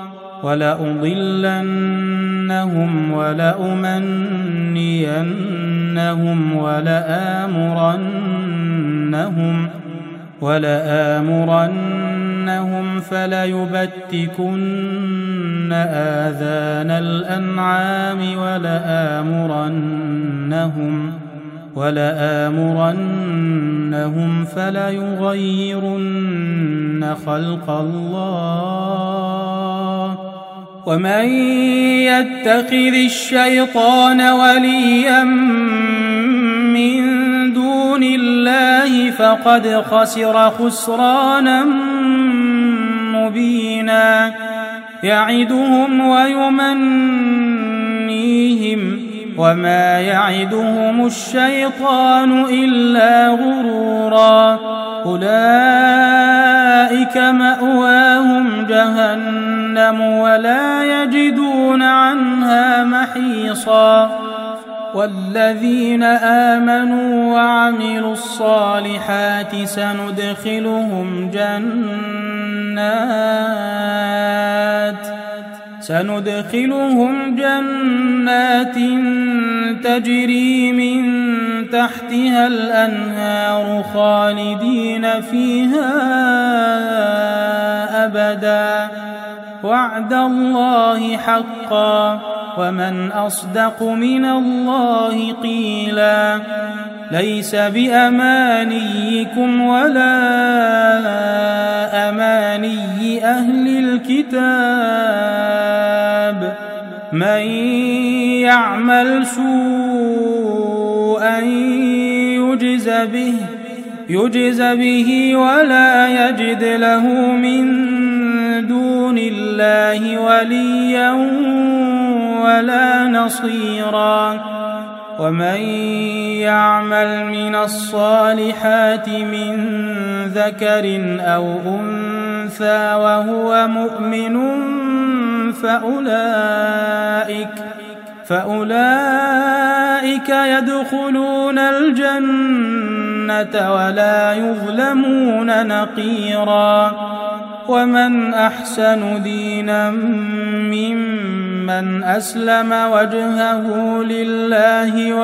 ولأضلنهم ولأمنينهم ولآمرنهم فليبتكن آذان الأنعام ولآمرنهم فليغيرن خلق الله ومن يتخذ الشيطان وليا من دون الله فقد خسر خسرانا مبينا يعدهم ويمنيهم وما يعدهم الشيطان إلا غرورا أولئك مأواهم جهنم ولا يجدون عنها محيصا والذين آمنوا وعملوا الصالحات سندخلهم جنات تجري من تحتها الأنهار خالدين فيها أبدا وعد الله حقا ومن أصدق من الله قيلا ليس بأمانيكم ولا أماني أهل الكتاب من يعمل سوءا يجز به ولا يجد له من دون الله وليا ولا نصيرا ومن يعمل من الصالحات من ذكر أو أنثى وهو مؤمن فأولئك يدخلون الجنة ولا يظلمون نقيرا ومن أحسن دينا ممن أسلم وجهه لله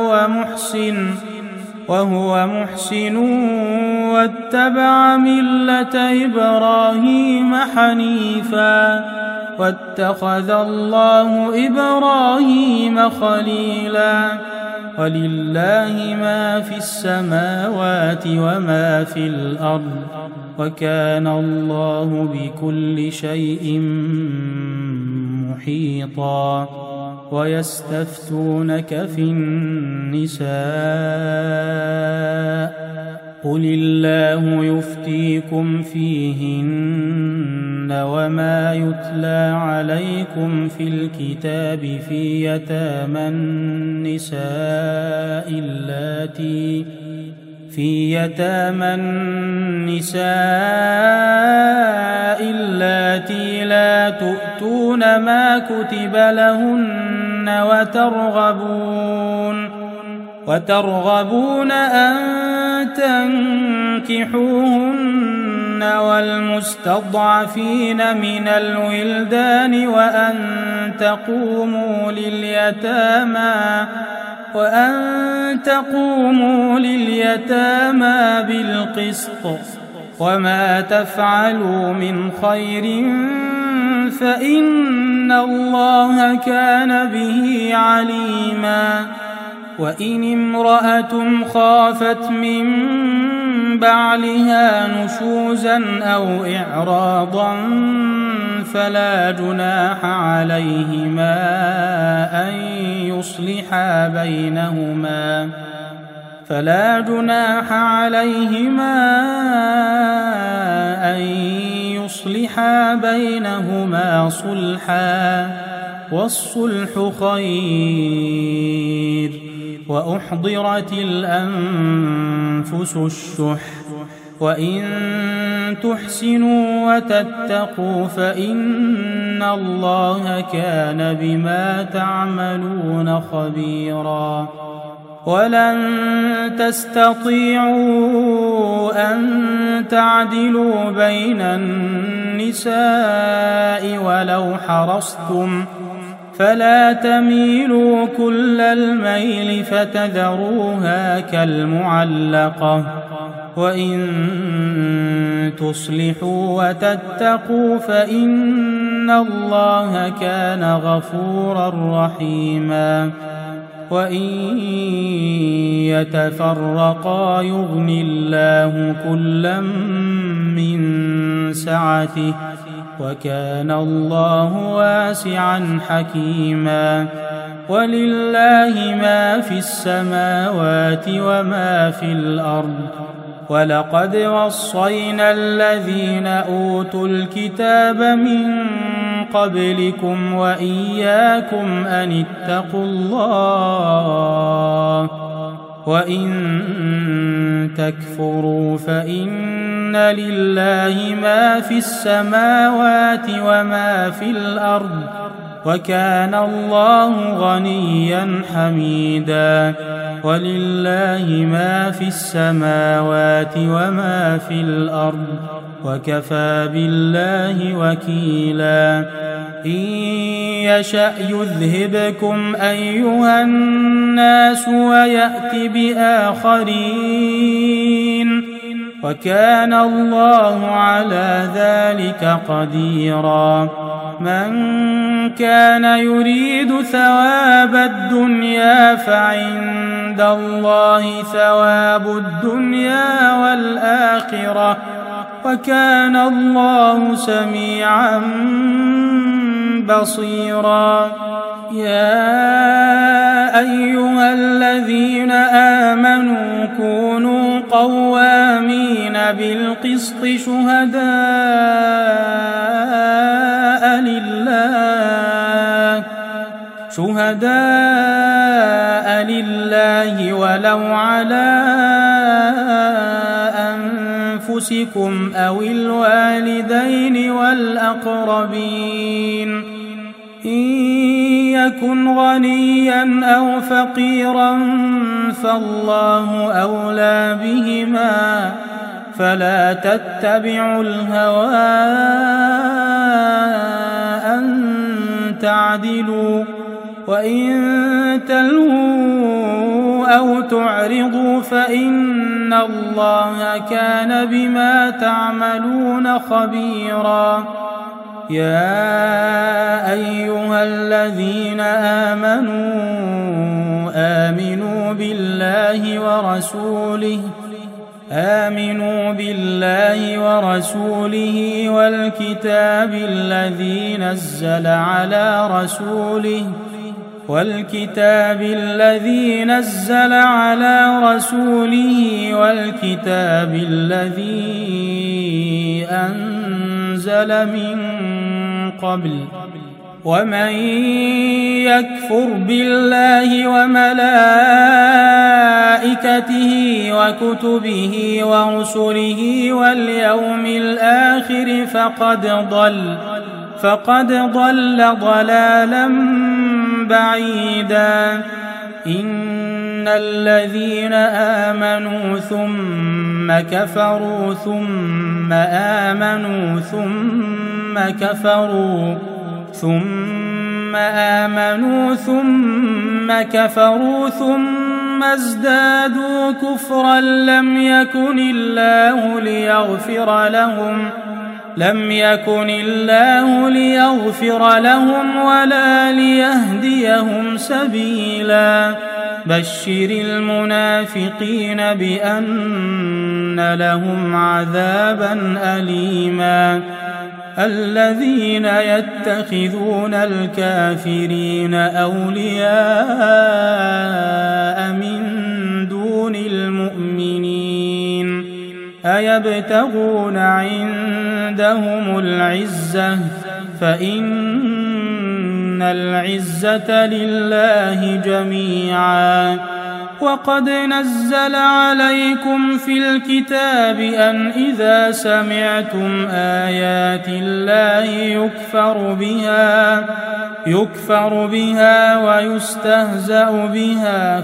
وهو محسن واتبع ملة إبراهيم حنيفا واتخذ الله إبراهيم خليلا ولله ما في السماوات وما في الأرض وكان الله بكل شيء محيطا ويستفتونك في النساء قل الله يفتيكم فيهن وما يتلى عليكم في الكتاب في يتامى النساء اللاتي لا تؤتون ما كتب لهن وترغبون أن تنكحوهن والمستضعفين من الولدان وأن تقوموا لليتامى بالقسط وما تفعلوا من خير فإن الله كان به عليما وإن امرأة خافت من بعلها نشوزا أو إعراضا فلا جناح عليهما أن يصلحا بينهما صلحا والصلح خير وأحضرت الأنفس الشح وإن تحسنوا وتتقوا فإن الله كان بما تعملون خبيرا ولن تستطيعوا أن تعدلوا بين النساء ولو حرصتم فلا تميلوا كل الميل فتذروها كالمعلقة وإن تصلحوا وتتقوا فإن الله كان غفورا رحيما وإن يتفرقا يغن الله كلا من سعته وكان الله واسعا حكيما ولله ما في السماوات وما في الأرض ولقد وصينا الذين أوتوا الكتاب من قبلكم وإياكم أن اتقوا الله وإن تكفروا فإن لله ما في السماوات وما في الأرض وكان الله غنيا حميدا ولله ما في السماوات وما في الأرض وكفى بالله وكيلا إن يشأ يذهبكم أيها الناس ويأت بآخرين وكان الله على ذلك قديرا من كان يريد ثواب الدنيا فعند الله ثواب الدنيا والآخرة وكان الله سميعا بصيرا يا أيها الذين آمنوا كونوا قوامين بالقسط شهداء لله ولو على أنفسكم أو الوالدين والأقربين إن يكن غنيا أو فقيرا فالله أولى بهما فلا تتبعوا الهوى أن تعدلوا وإن تلووا أو تعرضوا فإن الله كان بما تعملون خبيرا يا أيها الذين آمنوا بالله ورسوله والكتاب الذي نزل على رسوله والكتاب الذي أنزل من قبل ومن يكفر بالله وملائكته وكتبه ورسله واليوم الآخر فقد ضل ضلالا بعيدا إن الذين آمنوا ثم كفروا ثم آمنوا ثم كفروا ثم ازدادوا كفرا لم يكن الله ليغفر لهم ولا ليهديهم سبيلا بشر المنافقين بأن لهم عذابا أليما الذين يتخذون الكافرين أولياء من دون المؤمنين أيبتغون عندهم العزة فإن العزة لله جميعا وقد نزل عليكم في الكتاب أن إذا سمعتم آيات الله يكفر بها ويستهزأ بها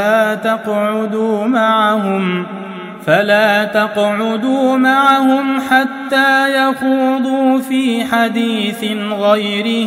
فلا تقعدوا معهم حتى يخوضوا في حديث غيره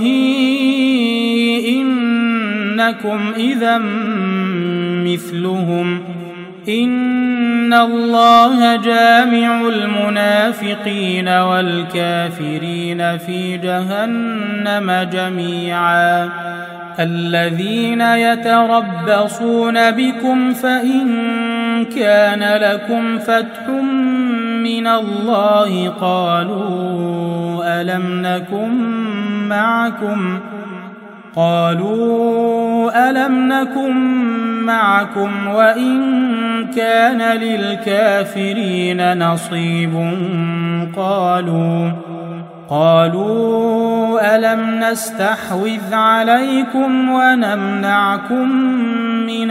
إنكم إذا مثلهم إن الله جامع المنافقين والكافرين في جهنم جميعا الذين يتربصون بكم فإن كان لكم فتح من الله قالوا قالوا ألم نكن معكم وإن كان للكافرين نصيب قالوا ألم نستحوذ عليكم ونمنعكم من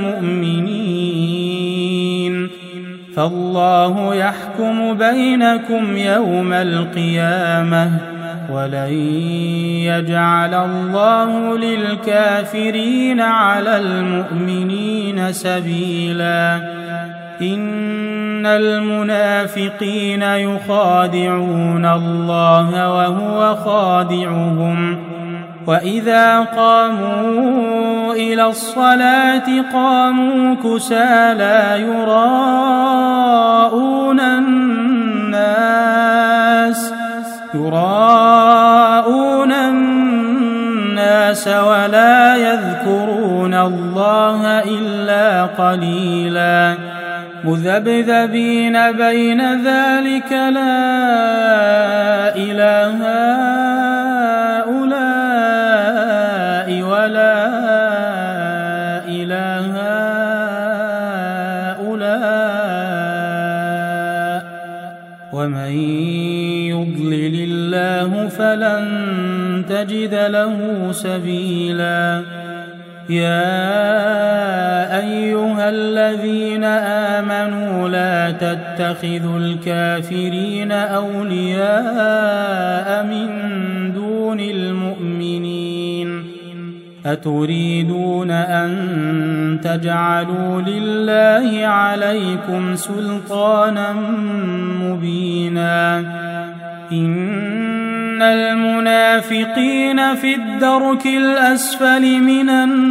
المؤمنين فالله يحكم بينكم يوم القيامة ولن يجعل الله للكافرين على المؤمنين سبيلا إن المنافقين يخادعون الله وهو خادعهم وإذا قاموا إلى الصلاة قاموا كسالى يراءون الناس ولا يذكرون الله إلا قليلا مذبذبين بين ذلك لا إله هؤلاء ولا إله هؤلاء ومن يضلل الله فلن تجد له سبيلا يا أيها الذين آمنوا لا تتخذوا الكافرين أولياء من دون المؤمنين أتريدون أن تجعلوا لله عليكم سلطانا مبينا إن المنافقين في الدرك الأسفل من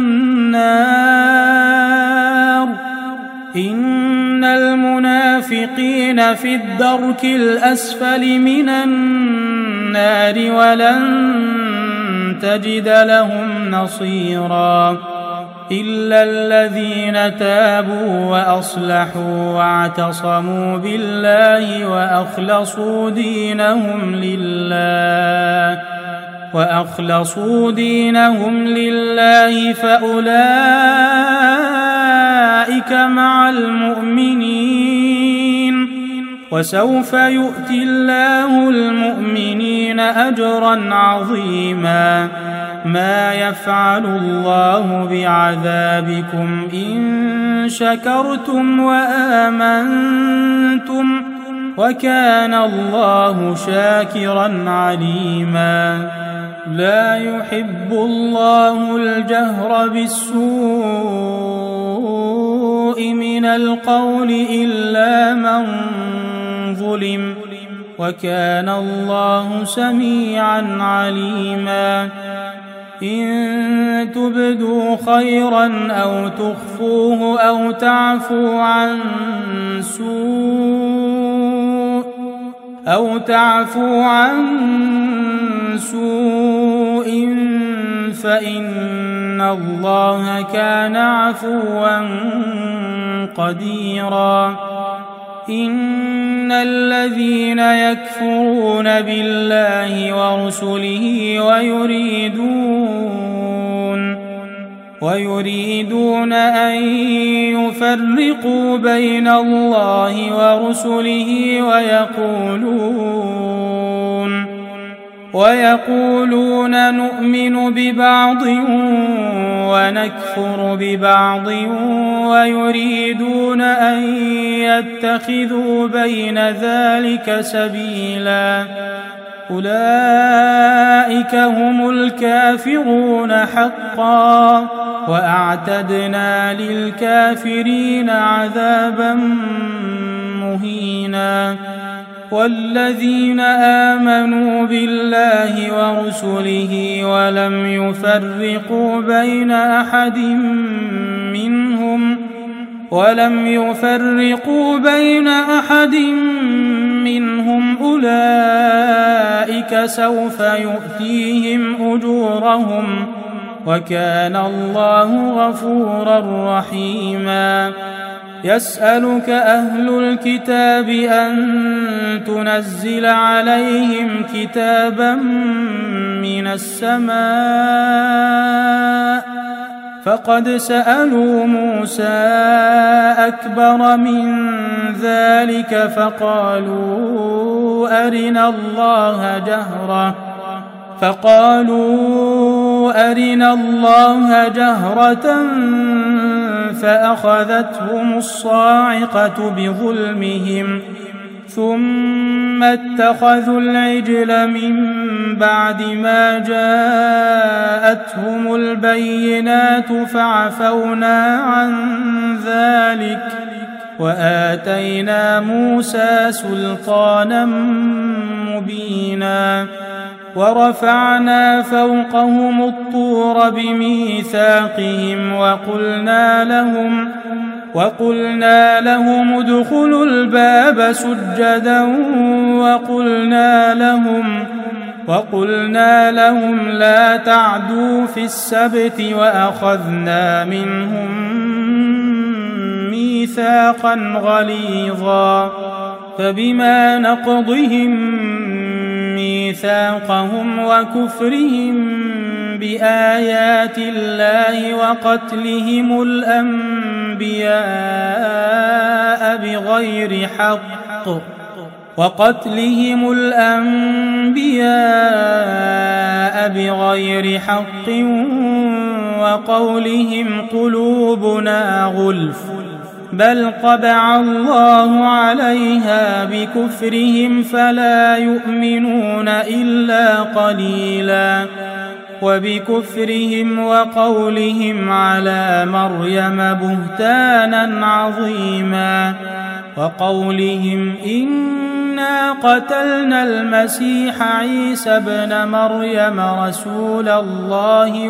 النار إن المنافقين في الدرك الأسفل من النار ولن تجد لهم نصيرا إلا الذين تابوا وأصلحوا واعتصموا بالله وأخلصوا دينهم لله فأولئك مع المؤمنين وسوف يؤتي الله المؤمنين أجرا عظيما ما يفعل الله بعذابكم إن شكرتم وآمنتم وكان الله شاكرا عليما لا يحب الله الجهر بالسوء من القول إلا من ظلم وكان الله سميعا عليما إن تبدوا خيرا أو تخفوه أو تعفو عن سوء فإن الله كان عفوا قديرا إن الذين يكفرون بالله ورسله ويريدون أن يفرقوا بين الله ورسله ويقولون نؤمن ببعض ونكفر ببعض ويريدون أن يتخذوا بين ذلك سبيلا أولئك هم الكافرون حقا وأعتدنا للكافرين عذابا مهينا والذين آمنوا بالله ورسله ولم يفرقوا بين أحد منهم أولئك سوف يؤتيهم أجورهم وكان الله غفورا رحيما يسألك أهل الكتاب أن تنزل عليهم كتابا من السماء فقد سألوا موسى أكبر من ذلك فقالوا أرنا الله جهرة فأخذتهم الصاعقة بظلمهم ثم اتخذوا العجل من بعد ما جاءتهم البينات فعفونا عن ذلك وآتينا موسى سلطانا مبينا ورفعنا فوقهم الطور بميثاقهم وقلنا لهم ادخلوا الباب سجدا وقلنا لهم لا تعدوا في السبت وأخذنا منهم ميثاقا غليظا فبما نقضهم ميثاقهم وكفرهم بآيات الله وقتلهم الأنبياء بغير حق وقولهم قلوبنا غلف بل طبع الله عليها بكفرهم فلا يؤمنون إلا قليلا وبكفرهم وقولهم على مريم بهتانا عظيما وقولهم إنا قتلنا المسيح عيسى ابن مريم رسول الله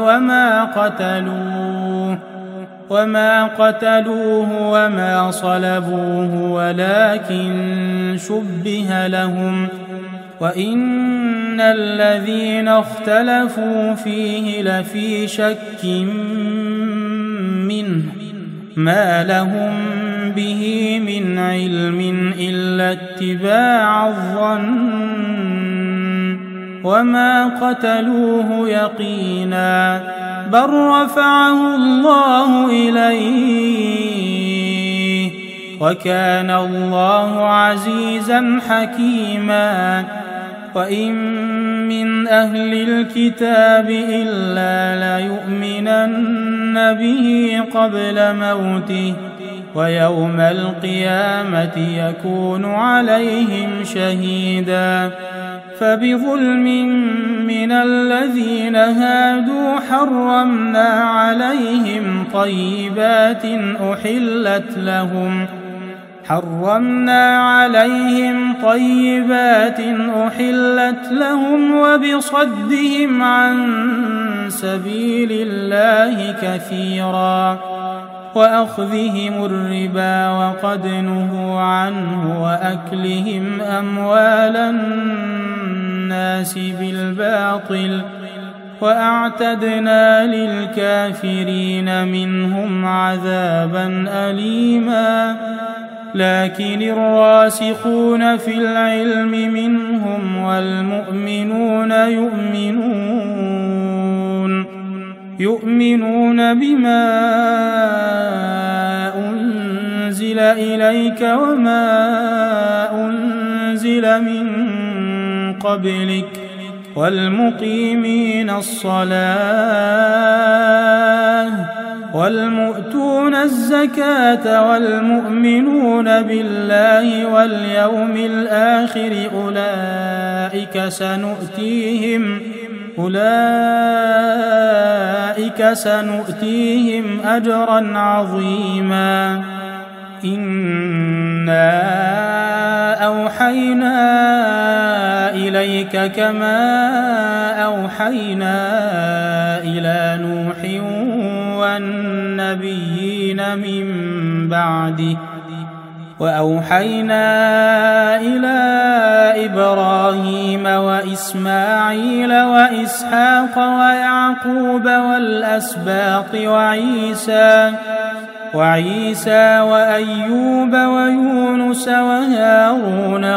وما قتلوه وما صلبوه ولكن شبه لهم وإن الذين اختلفوا فيه لفي شك منه ما لهم به من علم إلا اتباع الظن وما قتلوه يقينا بل رفعه الله إليه وكان الله عزيزا حكيما وإن من أهل الكتاب إلا ليؤمنن به قبل موته ويوم القيامة يكون عليهم شهيدا فبظلم من الذين هادوا حرمنا عليهم طيبات أحلت لهم وبصدهم عن سبيل الله كثيرا وأخذهم الربا وقد نهوا عنه وأكلهم أموال الناس بالباطل وأعتدنا للكافرين منهم عذابا أليما لكن الراسخون في العلم منهم والمؤمنون يؤمنون بما أنزل إليك وما أنزل من قبلك والمقيمين الصلاة والمؤتون الزكاة والمؤمنون بالله واليوم الآخر أولئك سنؤتيهم أجرا عظيما إنا أوحينا إليك كما أوحينا إلى نوح والنبيين من بعده وأوحينا إلى إبراهيم وإسماعيل وإسحاق ويعقوب والأسباط وعيسى وأيوب ويونس وهارون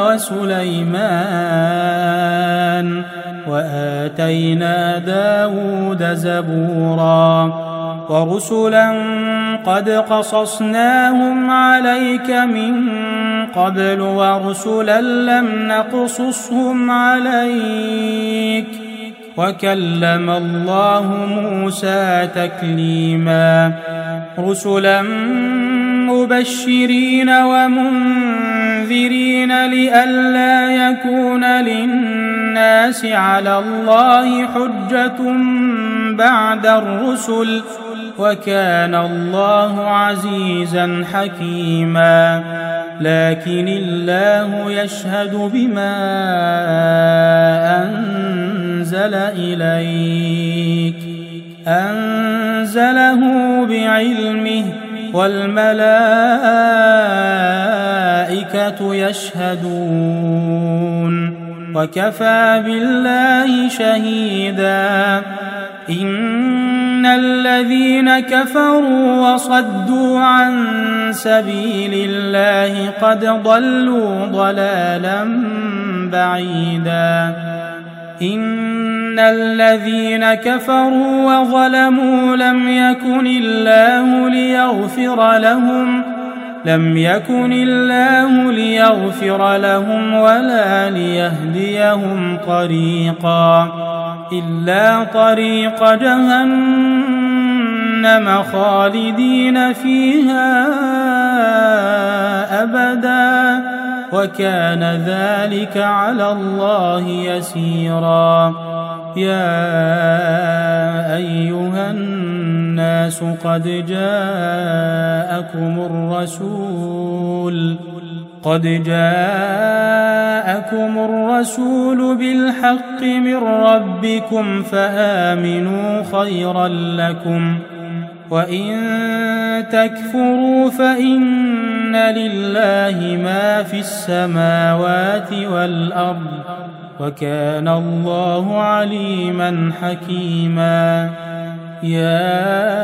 وسليمان وآتينا داود زبورا ورسلا قد قصصناهم عليك من قبل ورسلا لم نقصصهم عليك وكلم الله موسى تكليما رسلا مبشرين ومنذرين لئلا يكون للناس على الله حجة بعد الرسل وكان الله عزيزا حكيما لكن الله يشهد بما أنزل إليك أنزله بعلمه والملائكة يشهدون وكفى بالله شهيدا إن الذين كفروا وصدوا عن سبيل الله قد ضلوا ضلالا بعيدا إن الذين كفروا وظلموا لم يكن الله ليغفر لهم ولا ليهديهم طريقا إلا طريق جهنم خالدين فيها أبدا وكان ذلك على الله يسيرا يا أيها الناس قد جاءكم الرسول بالحق من ربكم فآمنوا خيرا لكم وإن تكفروا فإن لله ما في السماوات والأرض وكان الله عليما حكيما يا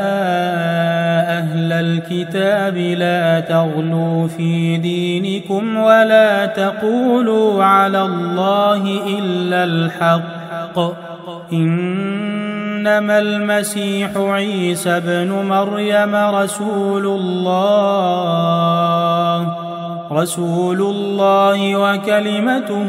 أهل الكتاب لا تغلوا في دينكم ولا تقولوا على الله إلا الحق إنما المسيح عيسى ابن مريم رسول الله وكلمته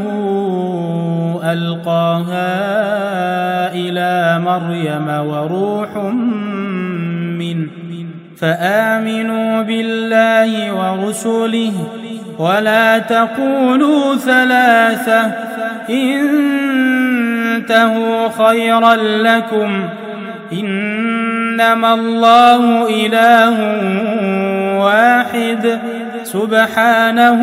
ألقاها إلى مريم وروح منه فآمنوا بالله ورسله ولا تقولوا ثلاثة انتهوا خيرا لكم إنما الله إله واحد سبحانه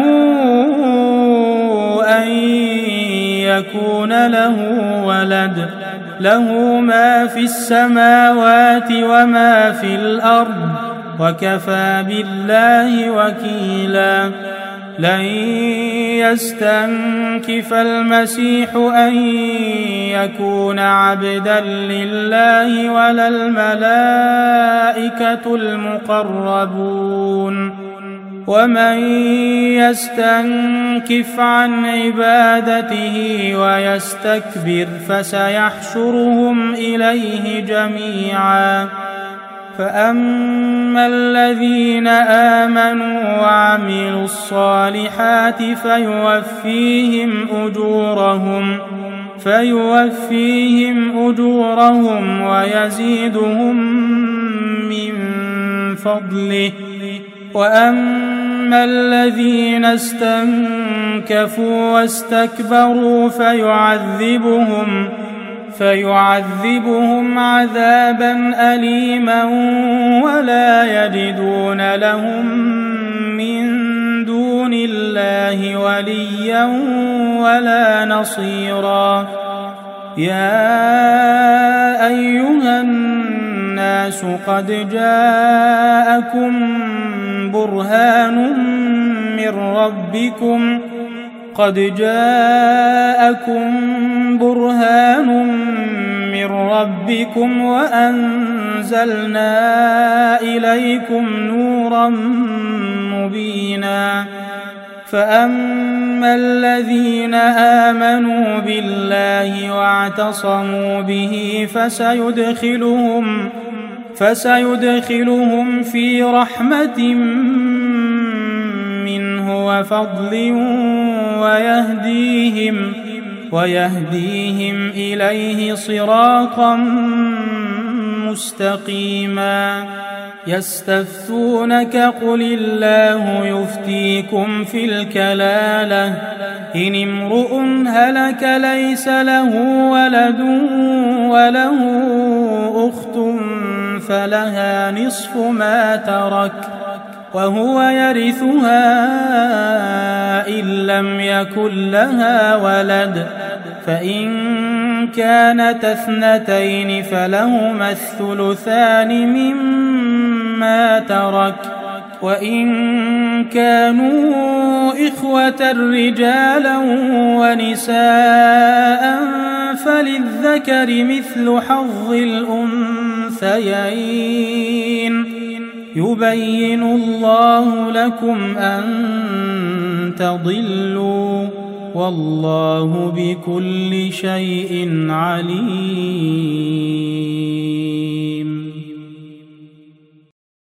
أن يكون له ولد له ما في السماوات وما في الأرض وكفى بالله وكيلا لن يستنكف المسيح أن يكون عبدا لله ولا الملائكة المقربون ومن يستنكف عن عبادته ويستكبر فسيحشرهم إليه جميعا فأما الذين آمنوا وعملوا الصالحات فيوفيهم أجورهم ويزيدهم من فضله وأما الذين استنكفوا واستكبروا فيعذبهم عذابا أليما ولا يجدون لهم من دون الله وليا ولا نصيرا يا أيها الناس قد جاءكم برهان من ربكم وأنزلنا إليكم نورا مبينا فأما الذين آمنوا بالله واعتصموا به فسيدخلهم في رحمة منه وفضل ويهديهم إليه صراطا مستقيما يستفتونك قل الله يفتيكم في الكلالة إن امرؤ هلك ليس له ولد وله أخت فلها نصف ما ترك وهو يرثها إن لم يكن لها ولد فإن كانت اثنتين فلهما الثلثان مما ترك وإن كانوا إخوة رجالا ونساء فللذكر مثل حظ الأنثيين يبين الله لكم أن تضلوا والله بكل شيء عليم.